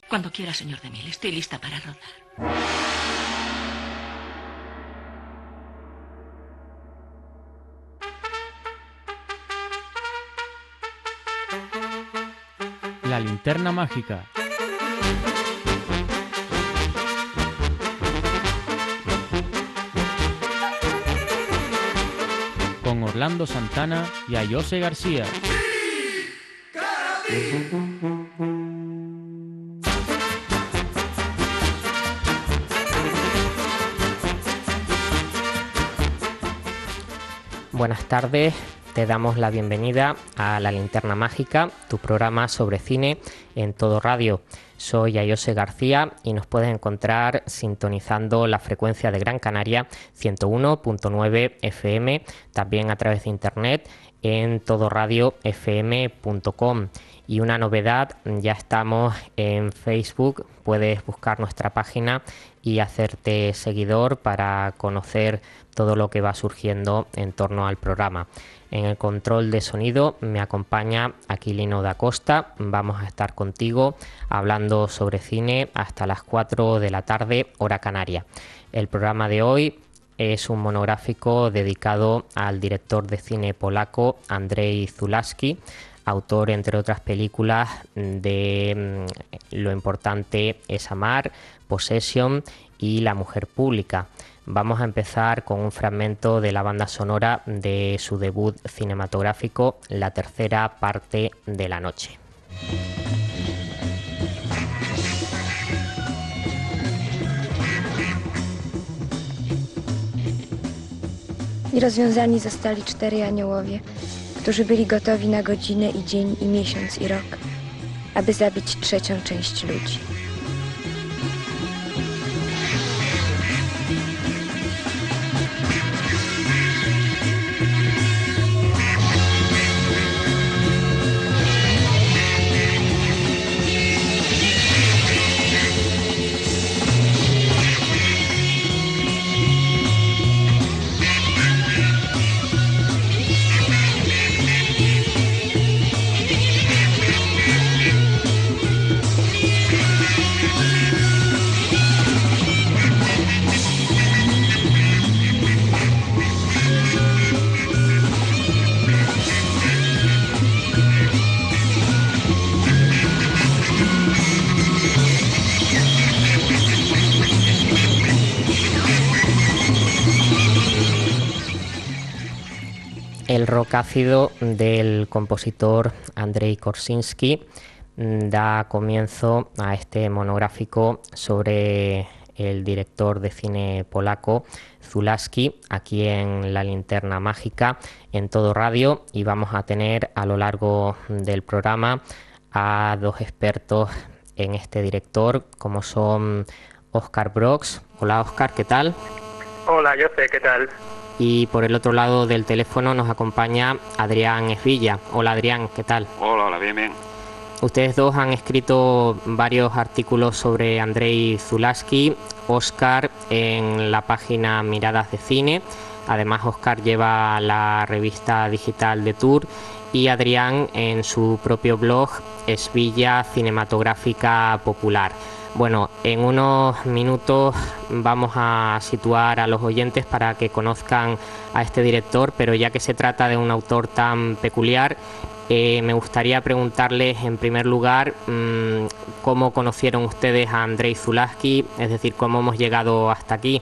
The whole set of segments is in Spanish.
Cuando quiera, señor DeMille, estoy lista para rodar. La linterna mágica. Con Orlando Santana y Ayose García. Buenas tardes, te damos la bienvenida a La Linterna Mágica, tu programa sobre cine en Todo Radio. Soy Ayose García y nos puedes encontrar sintonizando la frecuencia de Gran Canaria 101.9 FM, también a través de internet en todoradiofm.com. Y una novedad, ya estamos en Facebook, puedes buscar nuestra página y hacerte seguidor para conocer todo lo que va surgiendo en torno al programa. En el control de sonido me acompaña Aquilino da Costa. Vamos a estar contigo hablando sobre cine hasta las 4 de la tarde, hora canaria. El programa de hoy es un monográfico dedicado al director de cine polaco Andrzej Zulawski, autor, entre otras películas, de Lo importante es amar, Possession y La mujer pública. Vamos a empezar con un fragmento de la banda sonora de su debut cinematográfico, La tercera parte de la noche. Nierozwiązani zostali 4 aniołowie, którzy byli gotowi na godzinę i dzień i miesiąc i rok, aby zabić 3. część ludzi. El rock ácido del compositor Andrzej Korzynski da comienzo a este monográfico sobre el director de cine polaco Zulawski, aquí en La Linterna Mágica, en Todo Radio, y vamos a tener a lo largo del programa a dos expertos en este director, como son Óscar Brox. Hola Óscar, ¿qué tal? Hola, Jose, ¿qué tal? Y por el otro lado del teléfono nos acompaña Adrián Esvilla. Hola Adrián, ¿qué tal? Hola, bien, bien. Ustedes dos han escrito varios artículos sobre Andrzej Zulawski, Óscar en la página Miradas de Cine. Además, Óscar lleva la revista digital de Tour y Adrián en su propio blog Esvilla Cinematográfica Popular. Bueno, en unos minutos vamos a situar a los oyentes para que conozcan a este director, pero ya que se trata de un autor tan peculiar, me gustaría preguntarles en primer lugar cómo conocieron ustedes a Andrzej Zulawski, es decir, cómo hemos llegado hasta aquí.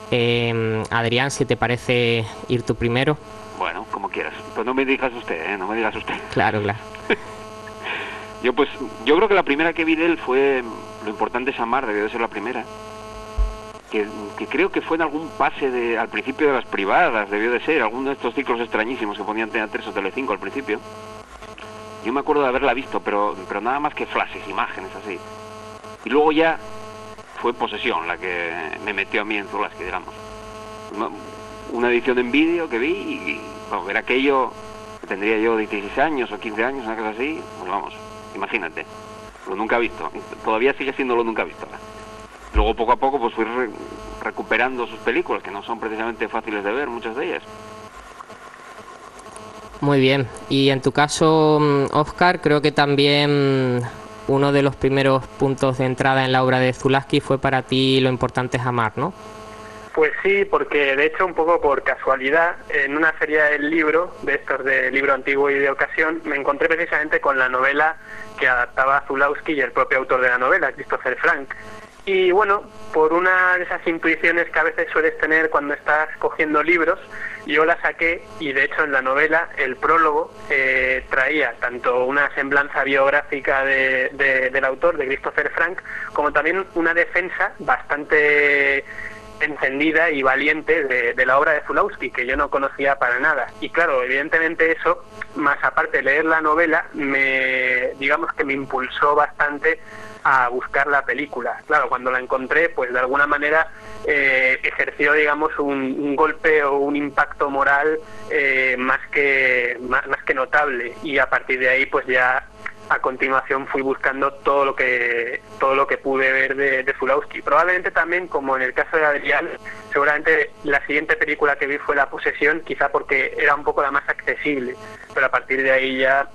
Adrián, si te parece ir tú primero. Bueno, como quieras. Pues no me digas usted, ¿eh? No me digas usted. Claro, claro. Yo creo que la primera que vi de él fue Lo importante es amar, debió de ser la primera. Que creo que fue en algún pase al principio de las privadas, debió de ser, alguno de estos ciclos extrañísimos que ponían Antena 3 o Telecinco al principio. Yo me acuerdo de haberla visto, pero nada más que flashes, imágenes así. Y luego ya fue Possession la que me metió a mí en Zulawski, digamos. Una edición en vídeo que vi y bueno, era aquello que tendría yo 16 años o 15 años, una cosa así, pues vamos, imagínate, lo nunca visto, todavía sigue siendo lo nunca visto. Luego poco a poco pues fui recuperando sus películas, que no son precisamente fáciles de ver, muchas de ellas. Muy bien, y en tu caso, Óscar, creo que también uno de los primeros puntos de entrada en la obra de Zulawski fue para ti Lo importante es amar, ¿no? Pues sí, porque de hecho un poco por casualidad, en una feria del libro, de estos de libro antiguo y de ocasión, me encontré precisamente con la novela que adaptaba Zulawski y el propio autor de la novela, Christopher Frank. Y bueno, por una de esas intuiciones que a veces sueles tener cuando estás cogiendo libros, yo la saqué y de hecho en la novela el prólogo traía tanto una semblanza biográfica del autor, de Christopher Frank, como también una defensa bastante encendida y valiente de la obra de Zulawski, que yo no conocía para nada. Y claro, evidentemente eso, más aparte de leer la novela, digamos que me impulsó bastante a buscar la película. Claro, cuando la encontré, pues de alguna manera ejerció, digamos, un golpe o un impacto moral más que notable, y a partir de ahí pues ya a continuación fui buscando todo lo que pude ver de Zulawski. Probablemente también, como en el caso de Adrián, seguramente la siguiente película que vi fue La posesión, quizá porque era un poco la más accesible, pero a partir de ahí ya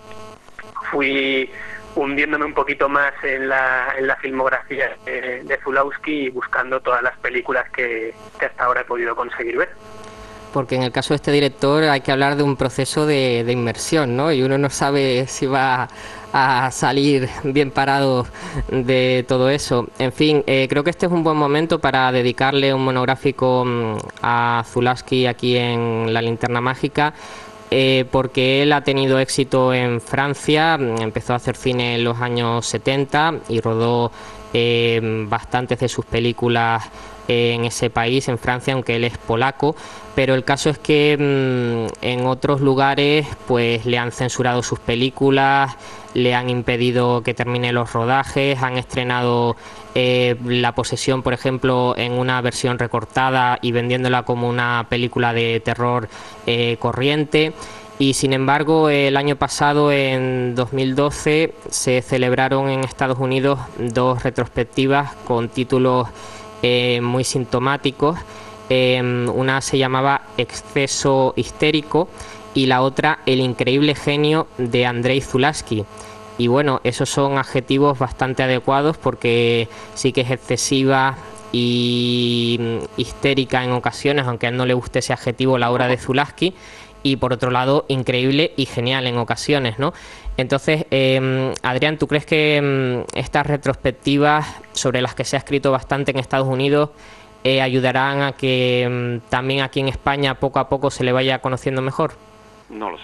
fui hundiéndome un poquito más en la filmografía de Zulawski y buscando todas las películas que hasta ahora he podido conseguir ver. Porque en el caso de este director hay que hablar de un proceso de inmersión, ¿no? Y uno no sabe si va a salir bien parado de todo eso. En fin, creo que este es un buen momento para dedicarle un monográfico a Zulawski aquí en La Linterna Mágica, porque él ha tenido éxito en Francia, empezó a hacer cine en los años 70 y rodó bastantes de sus películas en ese país, en Francia, aunque él es polaco, pero el caso es que en otros lugares pues le han censurado sus películas, le han impedido que termine los rodajes, han estrenado La posesión, por ejemplo, en una versión recortada y vendiéndola como una película de terror corriente. Y sin embargo, el año pasado, en 2012, se celebraron en Estados Unidos 2 retrospectivas con títulos muy sintomáticos. Una se llamaba Exceso histérico y la otra El increíble genio de Andrei Zulawski. Y bueno, esos son adjetivos bastante adecuados porque sí que es excesiva y histérica en ocasiones, aunque a él no le guste ese adjetivo, la obra de Zulawski, y por otro lado increíble y genial en ocasiones, ¿no? Entonces, Adrián, ¿tú crees que estas retrospectivas sobre las que se ha escrito bastante en Estados Unidos ayudarán a que también aquí en España poco a poco se le vaya conociendo mejor? No lo sé.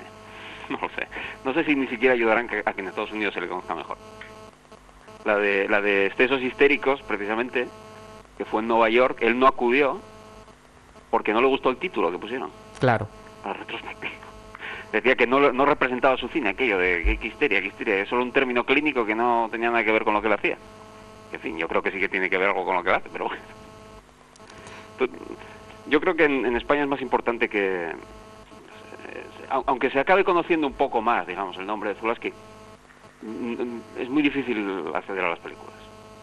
No sé si ni siquiera ayudarán a que en Estados Unidos se le conozca mejor. La de Excesos histéricos, precisamente, que fue en Nueva York, él no acudió porque no le gustó el título que pusieron. Claro. A la retrospectiva. Decía que no representaba su cine, aquello de qué histeria, es solo un término clínico que no tenía nada que ver con lo que él hacía. En fin, yo creo que sí que tiene que ver algo con lo que él hace, pero bueno. Yo creo que en España es más importante que, aunque se acabe conociendo un poco más, digamos, el nombre de Zulawski, es muy difícil acceder a las películas.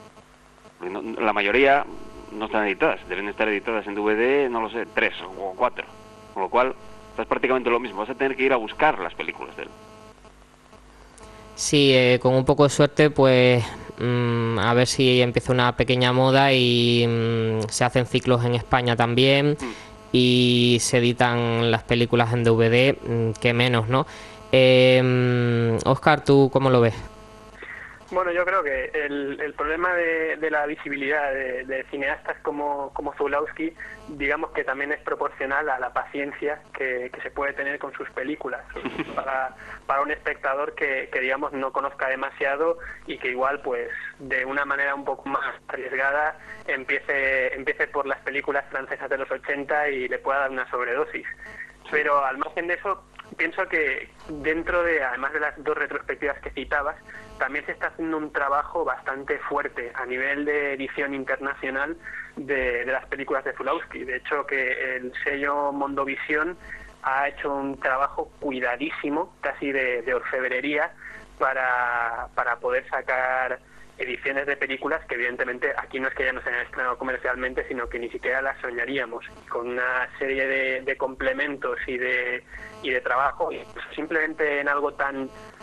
La mayoría no están editadas, deben estar editadas en DVD, no lo sé, 3 o 4, con lo cual es prácticamente lo mismo, vas a tener que ir a buscar las películas de él. Sí, con un poco de suerte, pues a ver si empieza una pequeña moda y se hacen ciclos en España también y se editan las películas en DVD, que menos, ¿no? Óscar, ¿tú cómo lo ves? Bueno, yo creo que el problema de la visibilidad de cineastas como Zulawski, digamos que también es proporcional a la paciencia que se puede tener con sus películas. Para un espectador que digamos no conozca demasiado y que igual pues de una manera un poco más arriesgada empiece por las películas francesas de los 80 y le pueda dar una sobredosis. Pero al margen de eso, pienso que dentro de, además de las 2 retrospectivas que citabas, también se está haciendo un trabajo bastante fuerte a nivel de edición internacional de las películas de Zulawski. De hecho, que el sello Mondovisión ha hecho un trabajo cuidadísimo, casi de orfebrería, para poder sacar ediciones de películas que evidentemente aquí no es que ya no se hayan estrenado comercialmente, sino que ni siquiera las soñaríamos, con una serie de complementos y de trabajo, y simplemente en algo tan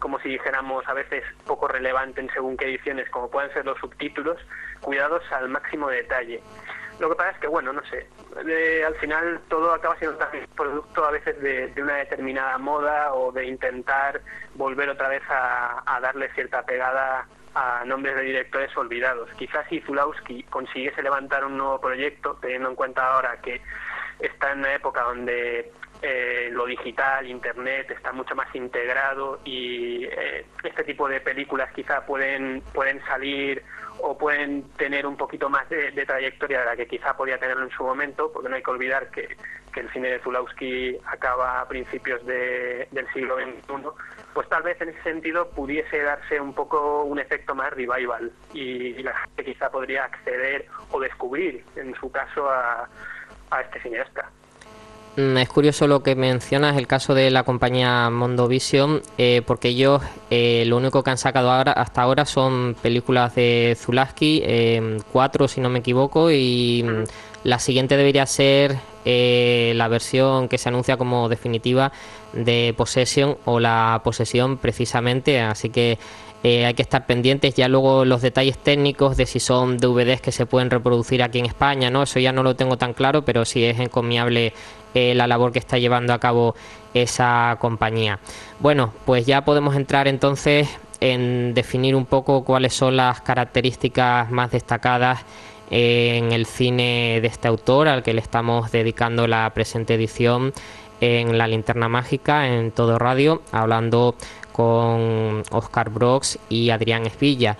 como si dijéramos, a veces poco relevante en según qué ediciones, como puedan ser los subtítulos, cuidados al máximo detalle. Lo que pasa es que, bueno, no sé, al final todo acaba siendo también producto a veces de una determinada moda o de intentar volver otra vez a darle cierta pegada a nombres de directores olvidados. Quizás si Zulawski consiguiese levantar un nuevo proyecto, teniendo en cuenta ahora que está en una época donde lo digital, internet, está mucho más integrado y este tipo de películas quizá pueden salir o pueden tener un poquito más de trayectoria de la que quizá podía tenerlo en su momento, porque no hay que olvidar que el cine de Zulawski acaba a principios del siglo XXI, pues tal vez en ese sentido pudiese darse un poco un efecto más revival y la gente quizá podría acceder o descubrir, en su caso, a este cineasta. Es curioso lo que mencionas, el caso de la compañía Mondovision, porque ellos lo único que han sacado hasta ahora son películas de Zulawski, 4 si no me equivoco, y la siguiente debería ser la versión que se anuncia como definitiva de Possession, o La Posesión precisamente, así que hay que estar pendientes. Ya luego los detalles técnicos de si son DVDs que se pueden reproducir aquí en España, ¿no? Eso ya no lo tengo tan claro, pero sí es encomiable la labor que está llevando a cabo esa compañía. Bueno, pues ya podemos entrar entonces en definir un poco cuáles son las características más destacadas en el cine de este autor, al que le estamos dedicando la presente edición en La Linterna Mágica, en Todo Radio, hablando con Óscar Brox y Adrián Esvilla.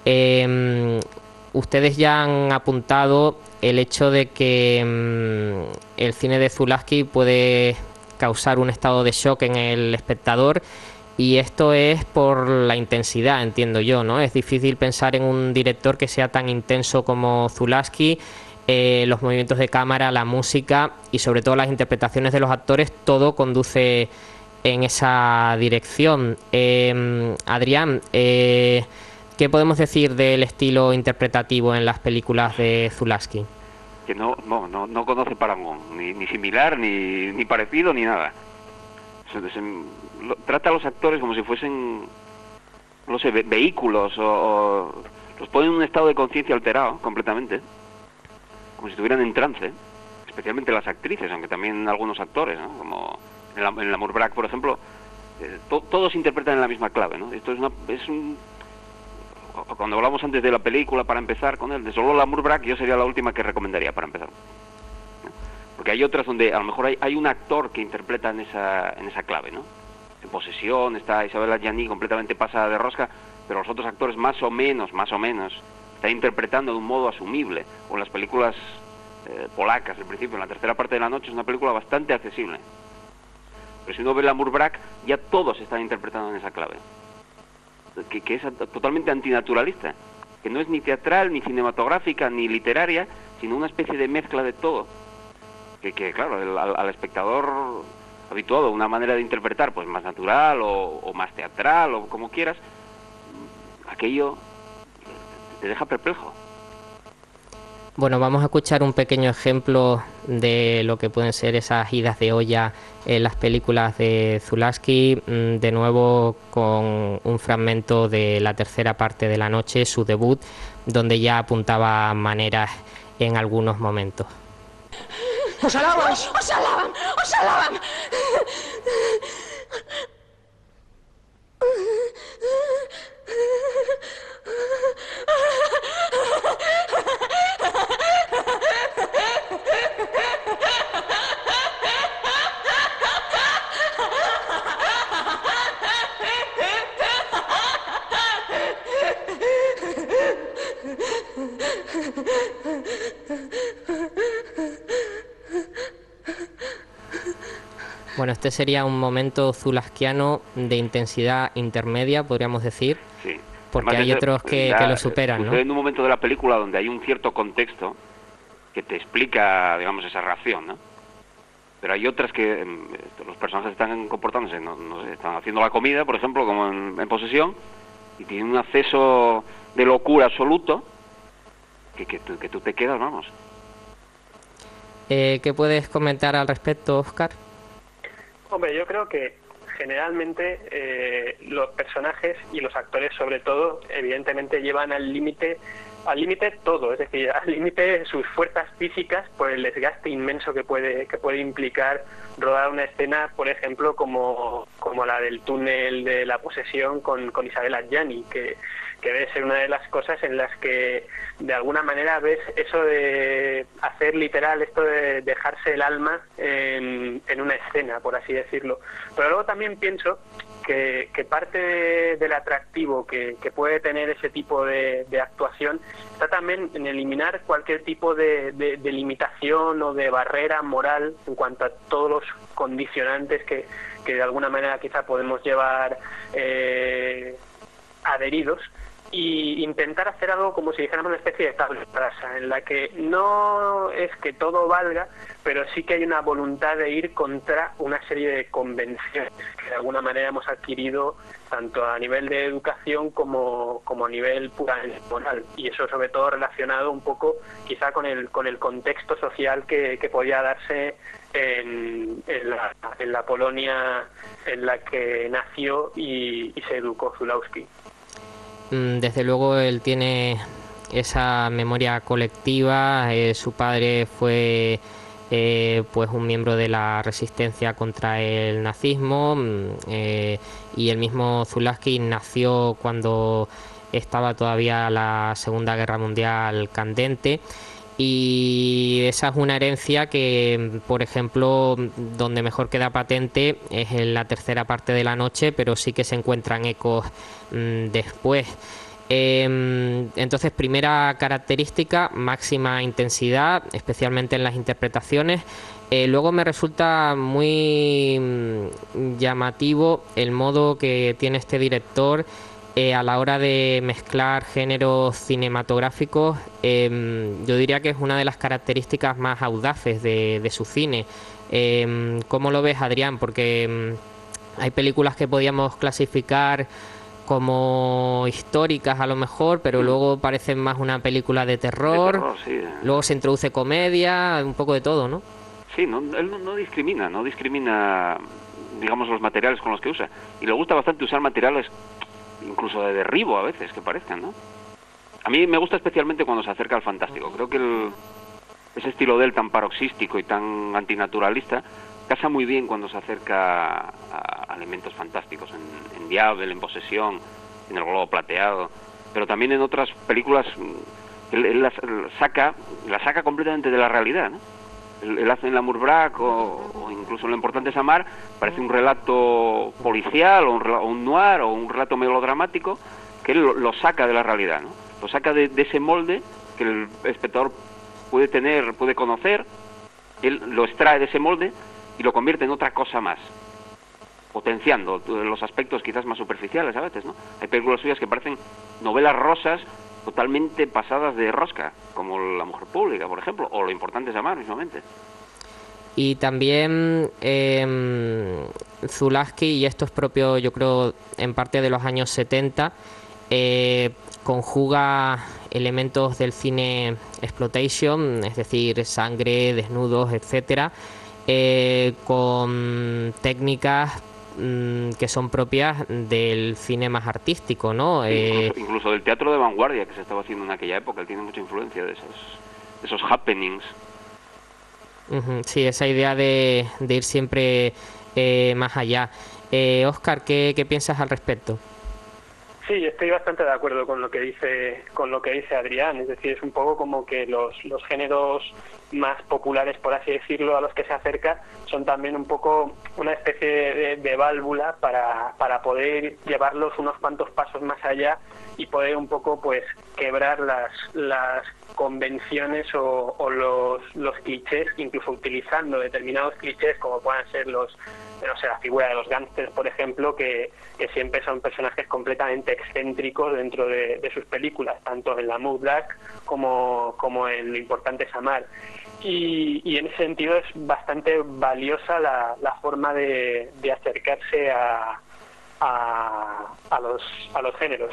Ustedes ya han apuntado el hecho de que el cine de Zulawski puede causar un estado de shock en el espectador, y esto es por la intensidad, entiendo yo, ¿no? Es difícil pensar en un director que sea tan intenso como Zulawski. Los movimientos de cámara, la música y sobre todo las interpretaciones de los actores, todo conduce en esa dirección. Adrián, ¿qué podemos decir del estilo interpretativo en las películas de Zulawski? Que no conoce parangón, ni similar, ni parecido, ni nada. Trata a los actores como si fuesen, no sé, vehículos, o los pone en un estado de conciencia alterado completamente, como si estuvieran en trance, especialmente las actrices, aunque también algunos actores, ¿no? Como en L'Amour Braque, por ejemplo, todos interpretan en la misma clave, ¿no? Esto cuando hablamos antes de la película, para empezar con él, de solo L'Amour Braque, yo sería la última que recomendaría para empezar, ¿no? Porque hay otras donde a lo mejor hay un actor que interpreta en esa clave, ¿no? En Posesión está Isabelle Adjani completamente pasada de rosca, pero los otros actores más o menos están interpretando de un modo asumible. O en las películas polacas, al principio, en La Tercera Parte de la Noche, es una película bastante accesible. Pero si uno ve L'Amour Braque, ya todos están interpretando en esa clave, que es totalmente antinaturalista, que no es ni teatral, ni cinematográfica, ni literaria, sino una especie de mezcla de todo, que claro, al espectador habituado a una manera de interpretar pues más natural o más teatral, o como quieras, aquello te deja perplejo. Bueno, vamos a escuchar un pequeño ejemplo de lo que pueden ser esas idas de olla en las películas de Zulawski, de nuevo con un fragmento de La Tercera Parte de la Noche, su debut, donde ya apuntaba maneras en algunos momentos. ¡Os alaban! ¡Os alaban! ¡Os alaban! Bueno, este sería un momento zulawskiano de intensidad intermedia, podríamos decir. Sí. Porque además hay otros que lo superan, ¿no? En un momento de la película donde hay un cierto contexto que te explica, digamos, esa reacción, ¿no? Pero hay otras que los personajes están comportándose, no sé, están haciendo la comida, por ejemplo, como en Posesión, y tienen un acceso de locura absoluto que tú te quedas, vamos. ¿Qué puedes comentar al respecto, Óscar? Hombre, yo creo que generalmente los personajes y los actores sobre todo evidentemente llevan al límite todo, es decir, al límite sus fuerzas físicas por el desgaste inmenso que puede implicar rodar una escena, por ejemplo, como la del túnel de la posesión con Isabel Adjani, que debe ser una de las cosas en las que de alguna manera ves eso de hacer literal, esto de dejarse el alma en una escena, por así decirlo. Pero luego también pienso que parte del atractivo que puede tener ese tipo de actuación está también en eliminar cualquier tipo de limitación o de barrera moral en cuanto a todos los condicionantes que de alguna manera quizá podemos llevar adheridos, y intentar hacer algo como si dijéramos una especie de tabla rasa, en la que no es que todo valga, pero sí que hay una voluntad de ir contra una serie de convenciones que de alguna manera hemos adquirido tanto a nivel de educación como a nivel puramente moral, y eso sobre todo relacionado un poco quizá con el contexto social que podía darse en la Polonia en la que nació y se educó Zulawski. Desde luego él tiene esa memoria colectiva. Su padre fue pues un miembro de la resistencia contra el nazismo, y el mismo Zulawski nació cuando estaba todavía la Segunda Guerra Mundial candente, y esa es una herencia que, por ejemplo, donde mejor queda patente es en la tercera parte de La Noche, pero sí que se encuentran ecos después. Entonces, primera característica, máxima intensidad, especialmente en las interpretaciones. Luego me resulta muy llamativo el modo que tiene este director a la hora de mezclar géneros cinematográficos. Yo diría que es una de las características más audaces de su cine. ¿Cómo lo ves, Adrián? Porque hay películas que podíamos clasificar como históricas a lo mejor, pero luego parecen más una película de terror, sí. Luego se introduce comedia, un poco de todo, ¿no? Sí, él no discrimina, digamos, los materiales con los que usa, y le gusta bastante usar materiales incluso de derribo a veces, que parezcan, ¿no? A mí me gusta especialmente cuando se acerca al fantástico. Creo que ese estilo de él tan paroxístico y tan antinaturalista casa muy bien cuando se acerca a elementos fantásticos, en Diablo, en Posesión, en El Globo Plateado, pero también en otras películas. Él la saca completamente de la realidad, ¿no? Él hace en L'Amour Braque o incluso en Lo Importante es Amar, parece un relato policial o un noir o un relato melodramático, que él lo saca de la realidad, ¿no? Lo saca de ese molde que el espectador puede conocer. Él lo extrae de ese molde y lo convierte en otra cosa más, potenciando los aspectos quizás más superficiales a veces, ¿no? Hay películas suyas que parecen novelas rosas totalmente pasadas de rosca, como La Mujer Pública, por ejemplo, o Lo Importante es Amar, mismamente. Y también Zulawski, y esto es propio, yo creo, en parte de los años 70, conjuga elementos del cine exploitation, es decir, sangre, desnudos, etcétera, con técnicas que son propias del cine más artístico, ¿no? Incluso del teatro de vanguardia que se estaba haciendo en aquella época. Él tiene mucha influencia de esos happenings. Sí, esa idea de ir siempre más allá. Óscar, ¿qué piensas al respecto? Sí, estoy bastante de acuerdo con lo que dice Adrián. Es decir, es un poco como que los géneros más populares, por así decirlo, a los que se acerca, son también un poco una especie de válvula para poder llevarlos unos cuantos pasos más allá y poder un poco pues quebrar las convenciones o los clichés, incluso utilizando determinados clichés como puedan ser la figura de los gángsters, por ejemplo, que siempre son personajes completamente excéntricos dentro de sus películas, tanto en L'Amour Braque como en Lo Importante es Amar. Y en ese sentido es bastante valiosa la forma de acercarse a los géneros.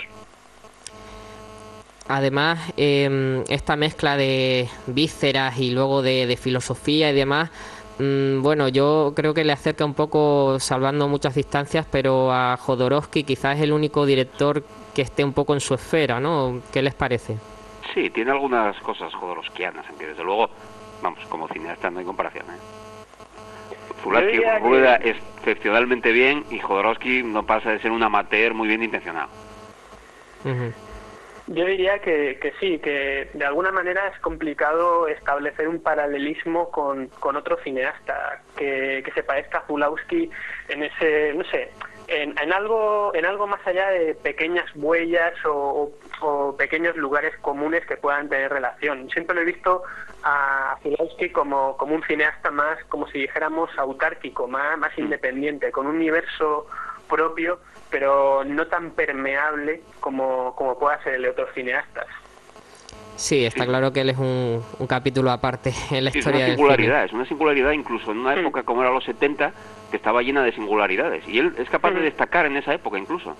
Además, esta mezcla de vísceras y luego de filosofía y demás Bueno, yo creo que le acerca un poco, salvando muchas distancias, pero a Jodorowsky quizás es el único director que esté un poco en su esfera, ¿no? ¿Qué les parece? Sí, tiene algunas cosas jodorowskianas, aunque desde luego, vamos, como cineasta no hay comparación, Zulawski rueda excepcionalmente bien y Jodorowsky no pasa de ser un amateur muy bien intencionado. Yo diría que sí, que de alguna manera es complicado establecer un paralelismo con otro cineasta que se parezca a Zulawski en ese, no sé, en algo más allá de pequeñas huellas o pequeños lugares comunes que puedan tener relación. Siempre lo he visto a Zulawski como un cineasta más, como si dijéramos, autárquico, más independiente, con un universo propio, pero no tan permeable como pueda ser el de otros cineastas. Sí, está claro que él es un capítulo aparte en la historia del cine. Es una singularidad incluso en una época como era los 70, que estaba llena de singularidades, y él es capaz de destacar en esa época incluso.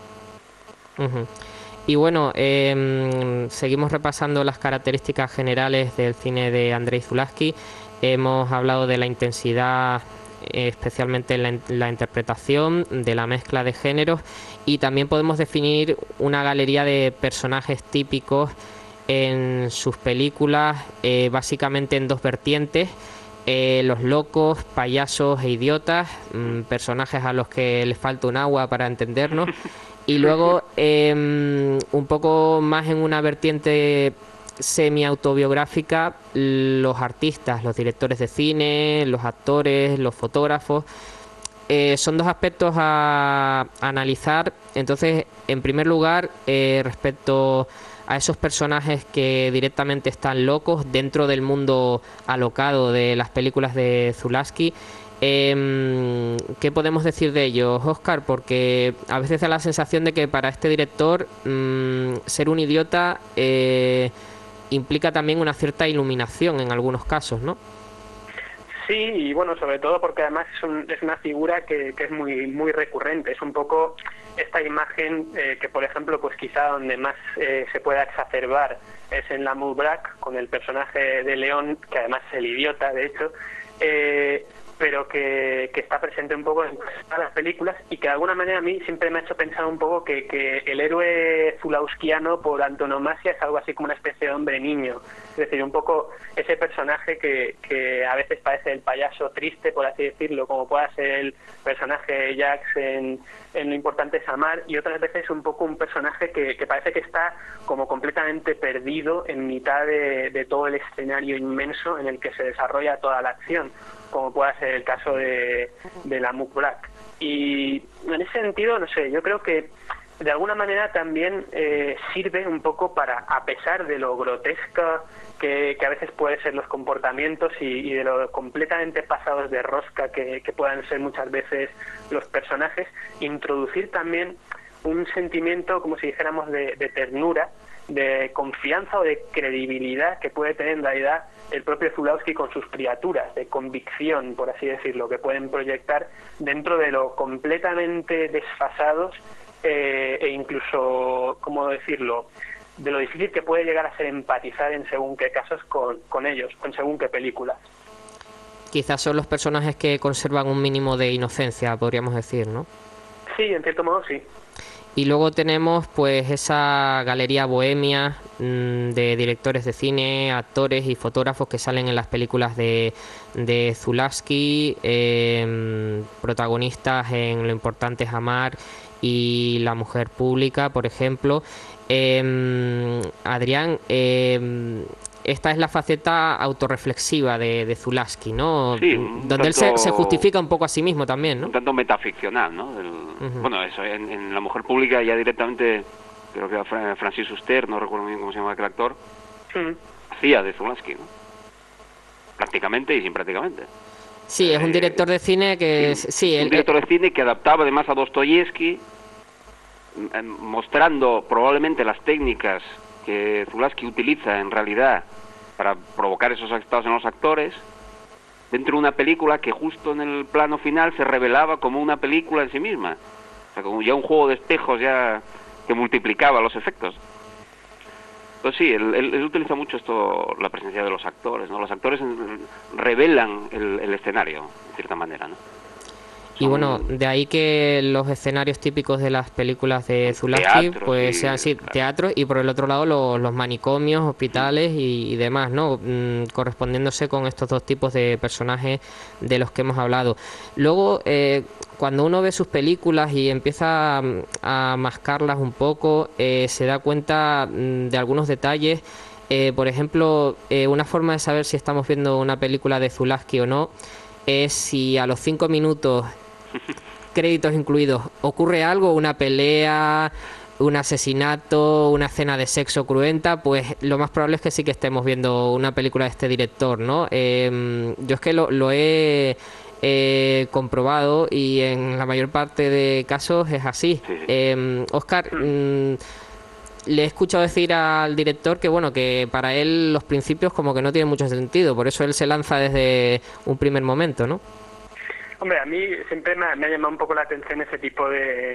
Y bueno, seguimos repasando las características generales del cine de Andrei Zulawski. Hemos hablado de la intensidad, especialmente en la interpretación, de la mezcla de géneros, y también podemos definir una galería de personajes típicos en sus películas, básicamente en dos vertientes: los locos, payasos e idiotas, personajes a los que les falta un agua para entendernos, y luego un poco más en una vertiente semi-autobiográfica, los artistas, los directores de cine, los actores, los fotógrafos. Son dos aspectos a analizar. Entonces, en primer lugar, respecto a esos personajes que directamente están locos dentro del mundo alocado de las películas de Zulawski, ¿qué podemos decir de ellos, Óscar? Porque a veces da la sensación de que para este director ser un idiota implica también una cierta iluminación en algunos casos, ¿no? Sí, y bueno, sobre todo porque además es una figura que es muy recurrente. Es un poco esta imagen que, por ejemplo, pues quizá donde más se pueda exacerbar es en La Moubraque, con el personaje de León, que además es el idiota, de hecho, pero que está presente un poco en todas las películas, y que de alguna manera a mí siempre me ha hecho pensar un poco que el héroe zulawskiano por antonomasia es algo así como una especie de hombre niño. Es decir, un poco ese personaje que a veces parece el payaso triste, por así decirlo, como pueda ser el personaje de Jacques en Lo importante es amar, y otras veces un poco un personaje que parece que está como completamente perdido en mitad de todo el escenario inmenso en el que se desarrolla toda la acción, como pueda ser el caso de La Moubraque. Y en ese sentido, no sé, yo creo que de alguna manera también sirve un poco para, a pesar de lo grotesca que a veces pueden ser los comportamientos y de lo completamente pasados de rosca que puedan ser muchas veces los personajes, introducir también un sentimiento, como si dijéramos, de ternura, de confianza o de credibilidad que puede tener en realidad el propio Zulawski con sus criaturas, de convicción, por así decirlo, que pueden proyectar dentro de lo completamente desfasados e incluso, ¿cómo decirlo?, de lo difícil que puede llegar a ser empatizar en según qué casos con ellos, en según qué películas. Quizás son los personajes que conservan un mínimo de inocencia, podríamos decir, ¿no? Sí, en cierto modo sí. Y luego tenemos pues esa galería bohemia de directores de cine, actores y fotógrafos que salen en las películas de Zulawski, protagonistas en Lo importante es amar y La mujer pública, por ejemplo. Adrián, esta es la faceta autorreflexiva de Zulawski, ¿no? Sí, donde él se justifica un poco a sí mismo también, ¿no? Un tanto metaficcional, ¿no? Bueno, eso, en La mujer pública ya directamente, creo que era Francis Huster, no recuerdo bien cómo se llama aquel actor, hacía de Zulawski, ¿no? Prácticamente y sin prácticamente. Sí, es un director de cine que... un director de cine que adaptaba además a Dostoyevsky, mostrando probablemente las técnicas que Zulawski utiliza en realidad para provocar esos estados en los actores, dentro de una película que justo en el plano final se revelaba como una película en sí misma, o sea, como ya un juego de espejos ya que multiplicaba los efectos. Pues sí, él utiliza mucho esto, la presencia de los actores, ¿no? Los actores revelan el escenario, de cierta manera, ¿no? Y bueno, de ahí que los escenarios típicos de las películas de Zulawski pues sean así, claro, teatros, y por el otro lado los manicomios, hospitales y demás, ¿no? Correspondiéndose con estos dos tipos de personajes de los que hemos hablado. Luego, cuando uno ve sus películas y empieza a mascarlas un poco, se da cuenta de algunos detalles. Por ejemplo, una forma de saber si estamos viendo una película de Zulawski o no es si a los 5 minutos, créditos incluidos, ocurre algo, una pelea, un asesinato, una escena de sexo cruenta, pues lo más probable es que sí que estemos viendo una película de este director, ¿no? Yo es que lo he comprobado y en la mayor parte de casos es así. Óscar, le he escuchado decir al director que bueno, que para él los principios como que no tienen mucho sentido, por eso él se lanza desde un primer momento, ¿no? Hombre, a mí siempre me ha llamado un poco la atención ese tipo de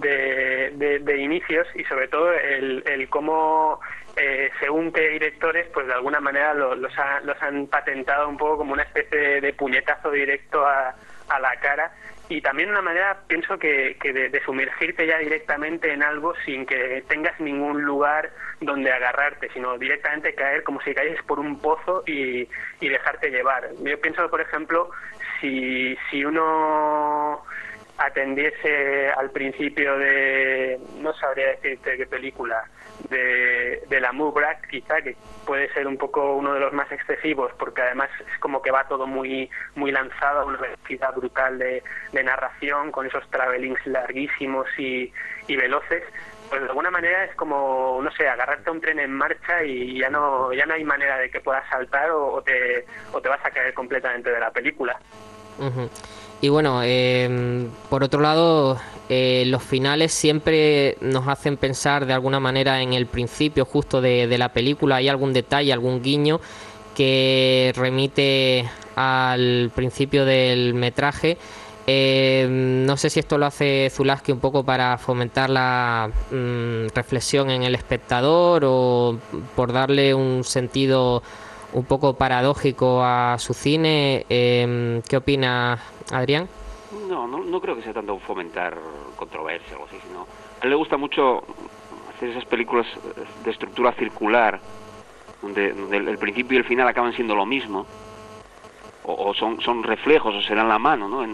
inicios, y sobre todo el cómo, según qué directores, pues de alguna manera los han patentado un poco como una especie de puñetazo directo a la cara. Y también una manera, pienso que de sumergirte ya directamente en algo sin que tengas ningún lugar donde agarrarte, sino directamente caer como si caes por un pozo y dejarte llevar. Yo pienso, por ejemplo, si uno atendiese al principio de, no sabría decirte qué película, de la Mubrak, quizá, que puede ser un poco uno de los más excesivos, porque además es como que va todo muy lanzado a una velocidad brutal de narración, con esos travelings larguísimos y veloces, pues de alguna manera es como, no sé, agarrarte a un tren en marcha y ya no hay manera de que puedas saltar o te vas a caer completamente de la película. Uh-huh. Y bueno, por otro lado, los finales siempre nos hacen pensar de alguna manera en el principio justo de la película. Hay algún detalle, algún guiño que remite al principio del metraje. No sé si esto lo hace Zulawski un poco para fomentar la reflexión en el espectador o por darle un sentido un poco paradójico a su cine. ¿Qué opina Adrián? No creo que sea tanto fomentar controversia o algo así, sino a él le gusta mucho hacer esas películas de estructura circular, donde el principio y el final acaban siendo lo mismo, o son reflejos, o se dan la mano, ¿no?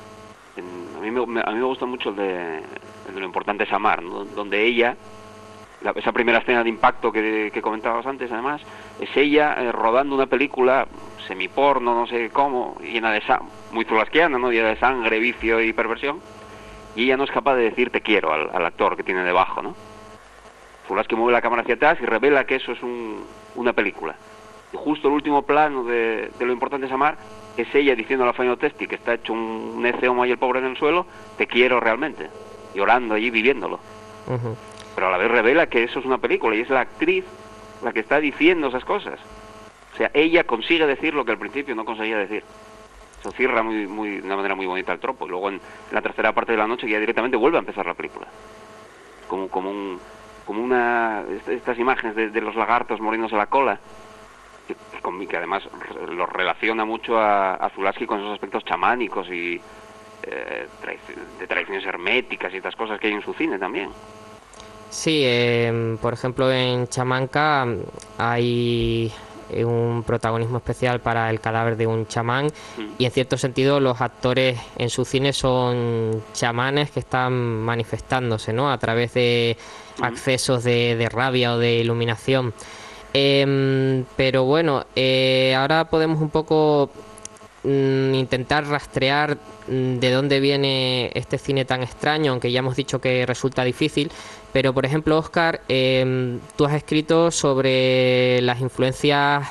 A mí me gusta mucho el de Lo importante es amar, ¿no? Donde ella, esa primera escena de impacto que comentabas antes, además, es ella rodando una película semiporno, no sé cómo, llena de muy zulawskiana, ¿no? Llena de sangre, vicio y perversión, y ella no es capaz de decir te quiero al actor que tiene debajo, ¿no? Zulawski mueve la cámara hacia atrás y revela que eso es una película. Y justo el último plano de Lo importante es amar es ella diciendo a la Final Testi, que está hecho un neceomo ahí el pobre en el suelo, te quiero realmente, llorando allí, viviéndolo. Uh-huh. Pero a la vez revela que eso es una película y es la actriz la que está diciendo esas cosas. O sea, ella consigue decir lo que al principio no conseguía decir. Eso cierra de una manera muy bonita el tropo. Y luego en la tercera parte de la noche ya directamente vuelve a empezar la película. Como estas imágenes de los lagartos muriéndose la cola, que además lo relaciona mucho a Zulawski con esos aspectos chamánicos y de tradiciones herméticas y estas cosas que hay en su cine también. Sí, por ejemplo en Chamanca hay un protagonismo especial para el cadáver de un chamán y en cierto sentido los actores en su cine son chamanes que están manifestándose, ¿no? A través de accesos de rabia o de iluminación. Pero bueno, ahora podemos un poco intentar rastrear de dónde viene este cine tan extraño, aunque ya hemos dicho que resulta difícil. Pero por ejemplo, Óscar, tú has escrito sobre las influencias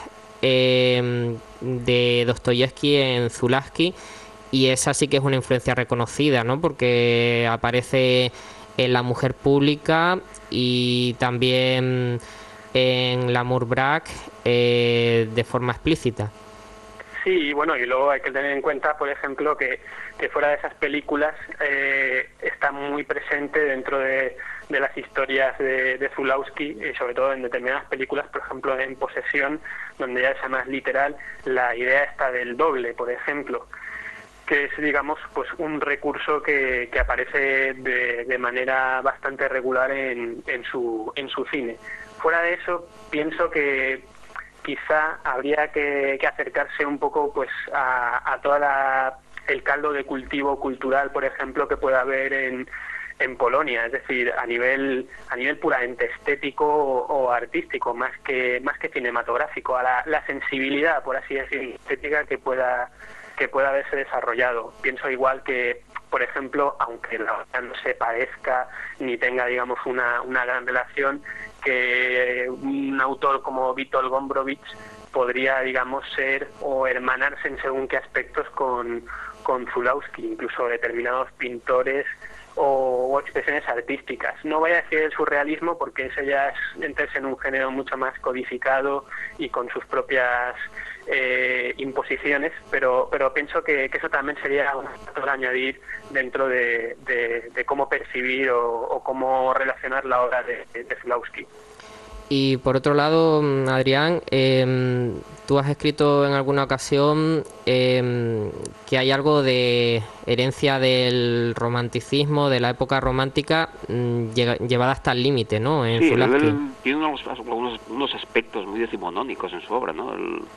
de Dostoyevski en Zulawski, y esa sí que es una influencia reconocida, ¿no? Porque aparece en La mujer pública y también en La Mubrak de forma explícita. Sí, bueno, y luego hay que tener en cuenta, por ejemplo, que fuera de esas películas está muy presente dentro de las historias de Zulawski, y sobre todo en determinadas películas, por ejemplo en Posesión, donde ya es más literal, la idea está del doble, por ejemplo, que es, digamos, pues un recurso que aparece de manera bastante regular en su cine. Fuera de eso, pienso que quizá habría que acercarse un poco pues a toda el caldo de cultivo cultural, por ejemplo, que pueda haber en Polonia, es decir, a nivel puramente estético o artístico, más que cinematográfico, a la sensibilidad, por así decirlo, estética que pueda haberse desarrollado. Pienso igual que, por ejemplo, aunque la obra no se parezca ni tenga, digamos, una gran relación, que un autor como Witold Gombrowicz podría, digamos, ser o hermanarse en según qué aspectos con Zulawski, incluso determinados pintores o expresiones artísticas. No voy a decir el surrealismo porque eso ya es entrarse en un género mucho más codificado y con sus propias imposiciones, pero pienso que eso también sería un factor a añadir dentro de cómo percibir o cómo relacionar la obra de Zulawski. Y por otro lado, Adrián, tú has escrito en alguna ocasión que hay algo de herencia del romanticismo, de la época romántica, llevada hasta el límite, ¿no? En Zulawski. Él tiene unos aspectos muy decimonónicos en su obra, ¿no?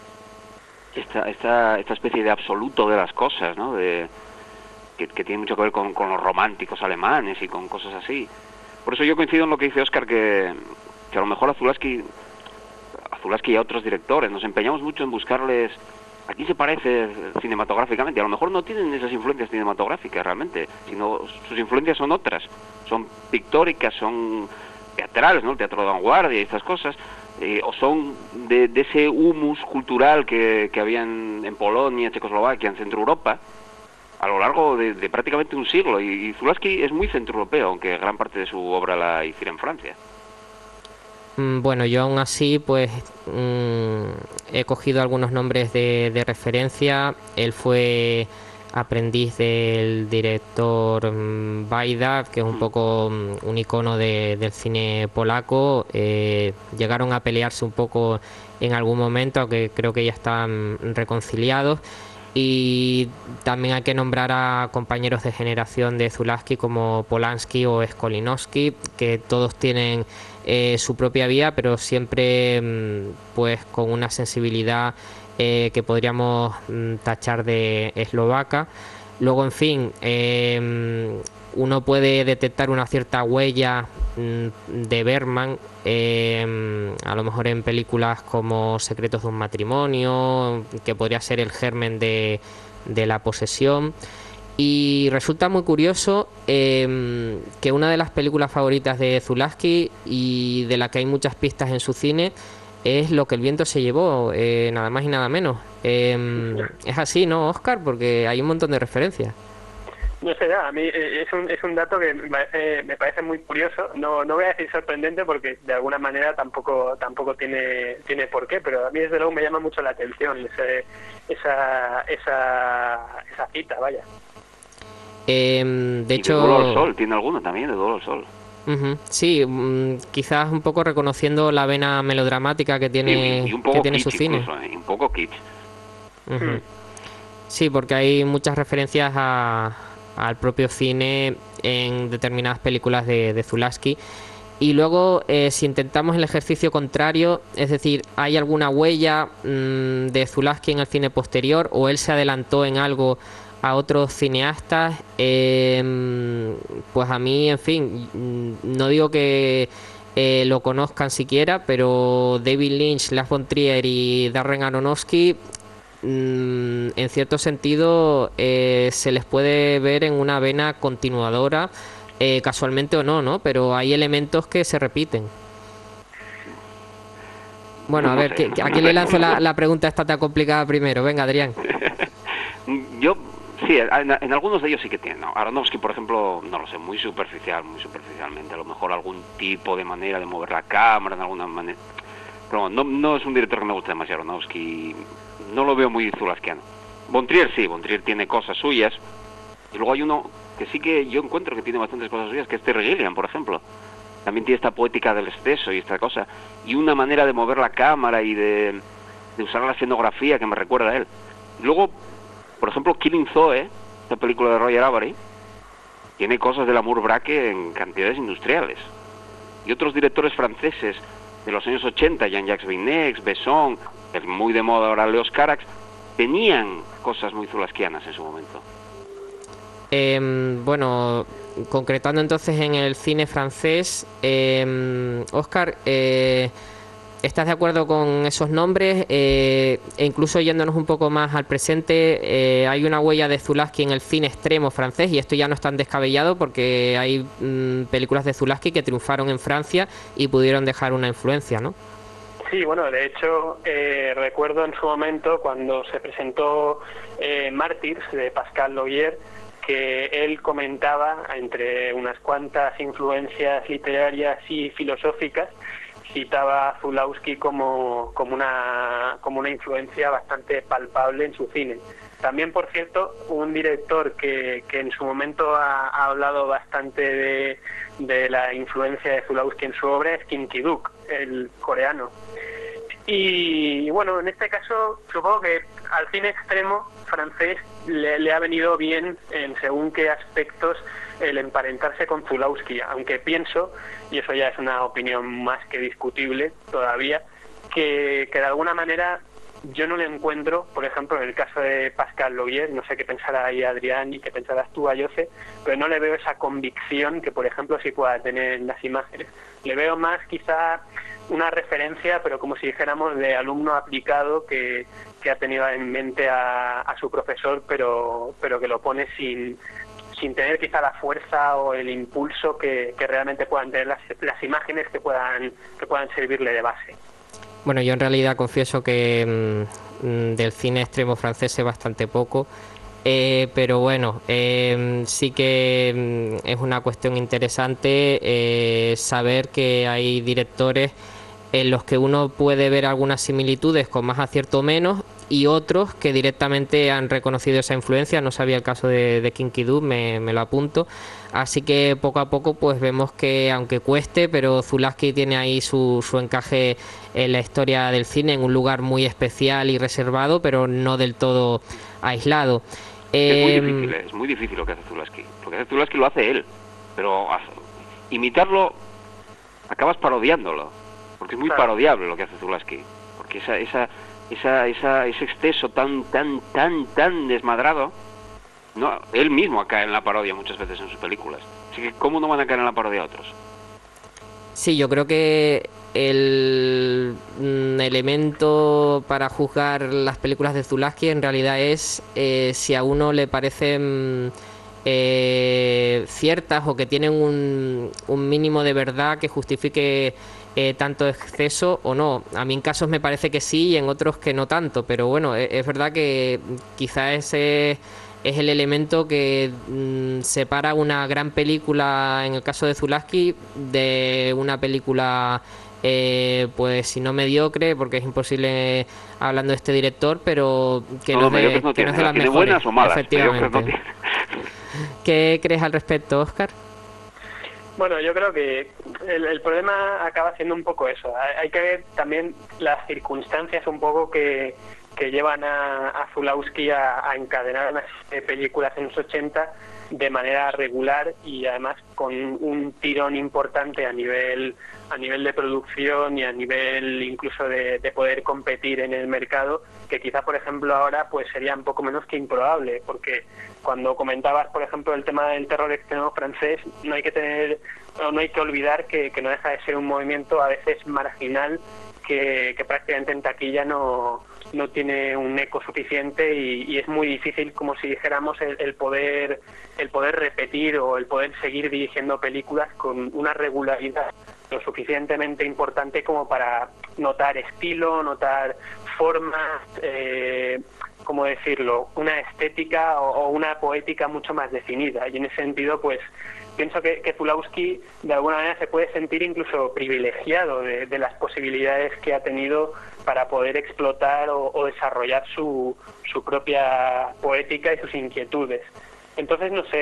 Esta especie de absoluto de las cosas, ¿no? Que tiene mucho que ver con los románticos alemanes y con cosas así. Por eso yo coincido en lo que dice Óscar, que a lo mejor a Zulawski y a otros directores nos empeñamos mucho en buscarles a quién se parece cinematográficamente. A lo mejor no tienen esas influencias cinematográficas realmente, sino sus influencias son otras, son pictóricas, son teatrales, ¿no? El teatro de vanguardia y estas cosas, o son de ese humus cultural que había en Polonia, Checoslovaquia, en Centro Europa, a lo largo de prácticamente un siglo. Y Zulawski es muy centroeuropeo, aunque gran parte de su obra la hiciera en Francia. Bueno, yo aún así pues he cogido algunos nombres de referencia. Él fue aprendiz del director Wajda, que es un poco un icono del cine polaco. Llegaron a pelearse un poco en algún momento, aunque creo que ya están reconciliados. Y también hay que nombrar a compañeros de generación de Zulawski como Polanski o Skolimowski, que todos tienen su propia vía, pero siempre pues con una sensibilidad que podríamos tachar de eslovaca. Luego, en fin, uno puede detectar una cierta huella de Bergman, a lo mejor en películas como Secretos de un matrimonio, que podría ser el germen de La posesión. Y resulta muy curioso que una de las películas favoritas de Zulawski, y de la que hay muchas pistas en su cine, es Lo que el viento se llevó, nada más y nada menos. Es así, ¿no, Óscar? Porque hay un montón de referencias. No sé, a mí es un dato que me parece muy curioso. No voy a decir sorprendente porque de alguna manera tampoco tiene por qué, pero a mí desde luego me llama mucho la atención esa cita, vaya. De hecho, de Duelo al Sol, tiene alguno también, de Duelo al Sol. Sí, quizás un poco reconociendo la vena melodramática que tiene, y un poco que tiene kitsch, su cine. incluso, un poco kitsch. Sí, porque hay muchas referencias al propio cine en determinadas películas de Zulawski. Y luego, si intentamos el ejercicio contrario, es decir, ¿hay alguna huella de Zulawski en el cine posterior, o él se adelantó en algo a otros cineastas? Pues a mí, en fin, no digo que lo conozcan siquiera, pero David Lynch, Lars von Trier y Darren Aronofsky, en cierto sentido se les puede ver en una vena continuadora, casualmente o no, pero hay elementos que se repiten. Bueno, a ver, ¿a quién le lanzo la pregunta esta tan complicada primero? Venga, Adrián. Yo, sí, en algunos de ellos sí que tiene, ¿no? Aronofsky, por ejemplo, no lo sé, muy superficialmente, a lo mejor algún tipo de manera de mover la cámara, en alguna manera. Pero no es un director que me guste demasiado, Aronofsky, no lo veo muy zulawskiano. Von Trier sí, Von Trier tiene cosas suyas, y luego hay uno que sí que yo encuentro que tiene bastantes cosas suyas, que es Terry Gilliam, por ejemplo. también tiene esta poética del exceso y esta cosa, y una manera de mover la cámara y de usar la escenografía que me recuerda a él. Luego, por ejemplo, Killing Zoe, esta película de Roger Avary, tiene cosas del Amour Braque en cantidades industriales. Y otros directores franceses de los años 80, Jean-Jacques Vinex, Besson, el muy de moda ahora Leos Carax, tenían cosas muy zulaskianas en su momento. Bueno, concretando entonces en el cine francés, Óscar, ¿estás de acuerdo con esos nombres? E incluso yéndonos un poco más al presente, hay una huella de Zulawski en el cine extremo francés, y esto ya no es tan descabellado porque hay películas de Zulawski que triunfaron en Francia y pudieron dejar una influencia, ¿no? Sí, bueno, de hecho, recuerdo en su momento cuando se presentó Mártires de Pascal Laugier, que él comentaba, entre unas cuantas influencias literarias y filosóficas, citaba a Zulawski como una influencia bastante palpable en su cine. También, por cierto, un director que en su momento ha hablado bastante de la influencia de Zulawski en su obra es Kim Ki-duk, el coreano. Y bueno, en este caso supongo que al cine extremo francés le ha venido bien en según qué aspectos el emparentarse con Zulawski, aunque pienso, y eso ya es una opinión más que discutible todavía, que de alguna manera yo no le encuentro, por ejemplo, en el caso de Pascal Laugier, no sé qué pensará ahí Adrián y qué pensarás tú, Ayoce, pero no le veo esa convicción que, por ejemplo, sí pueda tener en las imágenes. Le veo más quizá una referencia, pero como si dijéramos de alumno aplicado que ha tenido en mente a su profesor, pero que lo pone sin tener quizá la fuerza o el impulso que realmente puedan tener las imágenes que puedan servirle de base. Bueno, yo en realidad confieso que del cine extremo francés sé bastante poco, pero bueno, sí que es una cuestión interesante saber que hay directores en los que uno puede ver algunas similitudes con más acierto o menos, y otros que directamente han reconocido esa influencia. No sabía el caso de Kim Ki-duk, me lo apunto. Así que poco a poco pues vemos que, aunque cueste, pero Zulawski tiene ahí su encaje en la historia del cine, en un lugar muy especial y reservado, pero no del todo aislado. Es muy difícil lo que hace Zulawski. Lo que hace Zulawski lo hace él, pero imitarlo acabas parodiándolo, porque es muy parodiable lo que hace Zulawski, porque ese exceso tan desmadrado, no, él mismo cae en la parodia muchas veces en sus películas. Así que ¿cómo no van a caer en la parodia otros? Sí, yo creo que el elemento para juzgar las películas de Zulawski en realidad es si a uno le parecen ciertas o que tienen un mínimo de verdad que justifique tanto exceso o no. A mí en casos me parece que sí y en otros que no tanto, pero bueno, es verdad que quizá ese es el elemento que separa una gran película, en el caso de Zulawski, de una película pues si no mediocre, porque es imposible hablando de este director, pero que no es de las mejores, buenas o malas, efectivamente. ¿Qué crees al respecto, Óscar? Bueno, yo creo que el problema acaba siendo un poco eso. Hay que ver también las circunstancias un poco que llevan a Zulawski a encadenar unas películas en los 80 de manera regular y además con un tirón importante a nivel de producción y a nivel incluso de poder competir en el mercado, que quizá por ejemplo ahora pues sería un poco menos que improbable, porque cuando comentabas por ejemplo el tema del terror extremo francés, no hay que olvidar que no deja de ser un movimiento a veces marginal que prácticamente en taquilla no tiene un eco suficiente y es muy difícil, como si dijéramos, el poder repetir o el poder seguir dirigiendo películas con una regularidad lo suficientemente importante como para notar estilo, notar formas, ¿cómo decirlo?, una estética o una poética mucho más definida. Y en ese sentido, pues pienso que Zulawski de alguna manera se puede sentir incluso privilegiado de las posibilidades que ha tenido para poder explotar o desarrollar su propia poética y sus inquietudes. Entonces, no sé,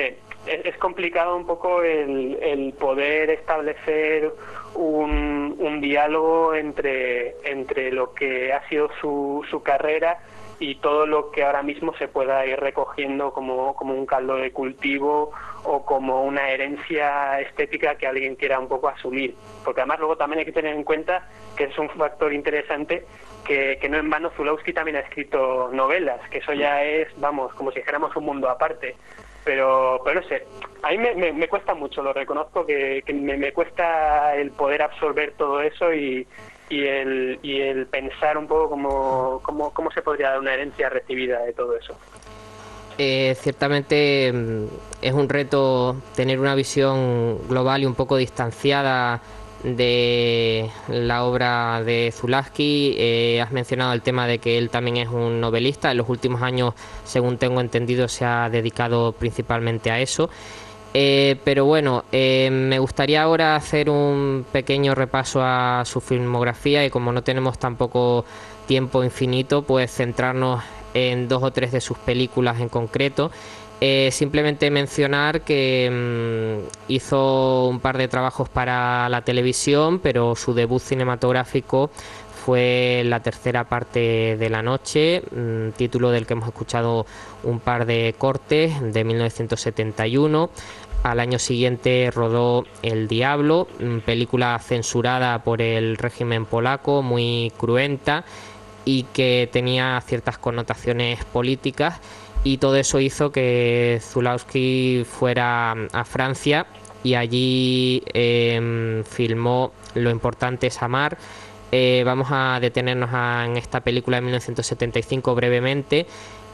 es complicado un poco el poder establecer un diálogo entre lo que ha sido su carrera y todo lo que ahora mismo se pueda ir recogiendo como un caldo de cultivo o como una herencia estética que alguien quiera un poco asumir. Porque además luego también hay que tener en cuenta que es un factor interesante que no en vano Zulawski también ha escrito novelas, que eso ya es, vamos, como si dijéramos un mundo aparte. Pero no sé, a mí me cuesta mucho, lo reconozco, que me cuesta el poder absorber todo eso y el pensar un poco cómo se podría dar una herencia recibida de todo eso. Ciertamente es un reto tener una visión global y un poco distanciada de la obra de Zulawski. Has mencionado el tema de que él también es un novelista. En los últimos años, según tengo entendido, se ha dedicado principalmente a eso. Pero bueno, me gustaría ahora hacer un pequeño repaso a su filmografía y como no tenemos tampoco tiempo infinito, pues centrarnos en 2 o 3 de sus películas en concreto. Simplemente mencionar que hizo un par de trabajos para la televisión, pero su debut cinematográfico fue La tercera parte de la noche, título del que hemos escuchado un par de cortes, de 1971. Al año siguiente rodó El Diablo, película censurada por el régimen polaco, muy cruenta y que tenía ciertas connotaciones políticas, y todo eso hizo que Zulawski fuera a Francia y allí filmó Lo importante es amar. Vamos a detenernos en esta película de 1975 brevemente.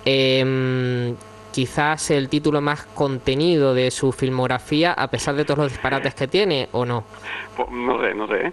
Quizás el título más contenido de su filmografía, a pesar de todos los disparates que tiene, ¿o no? No sé.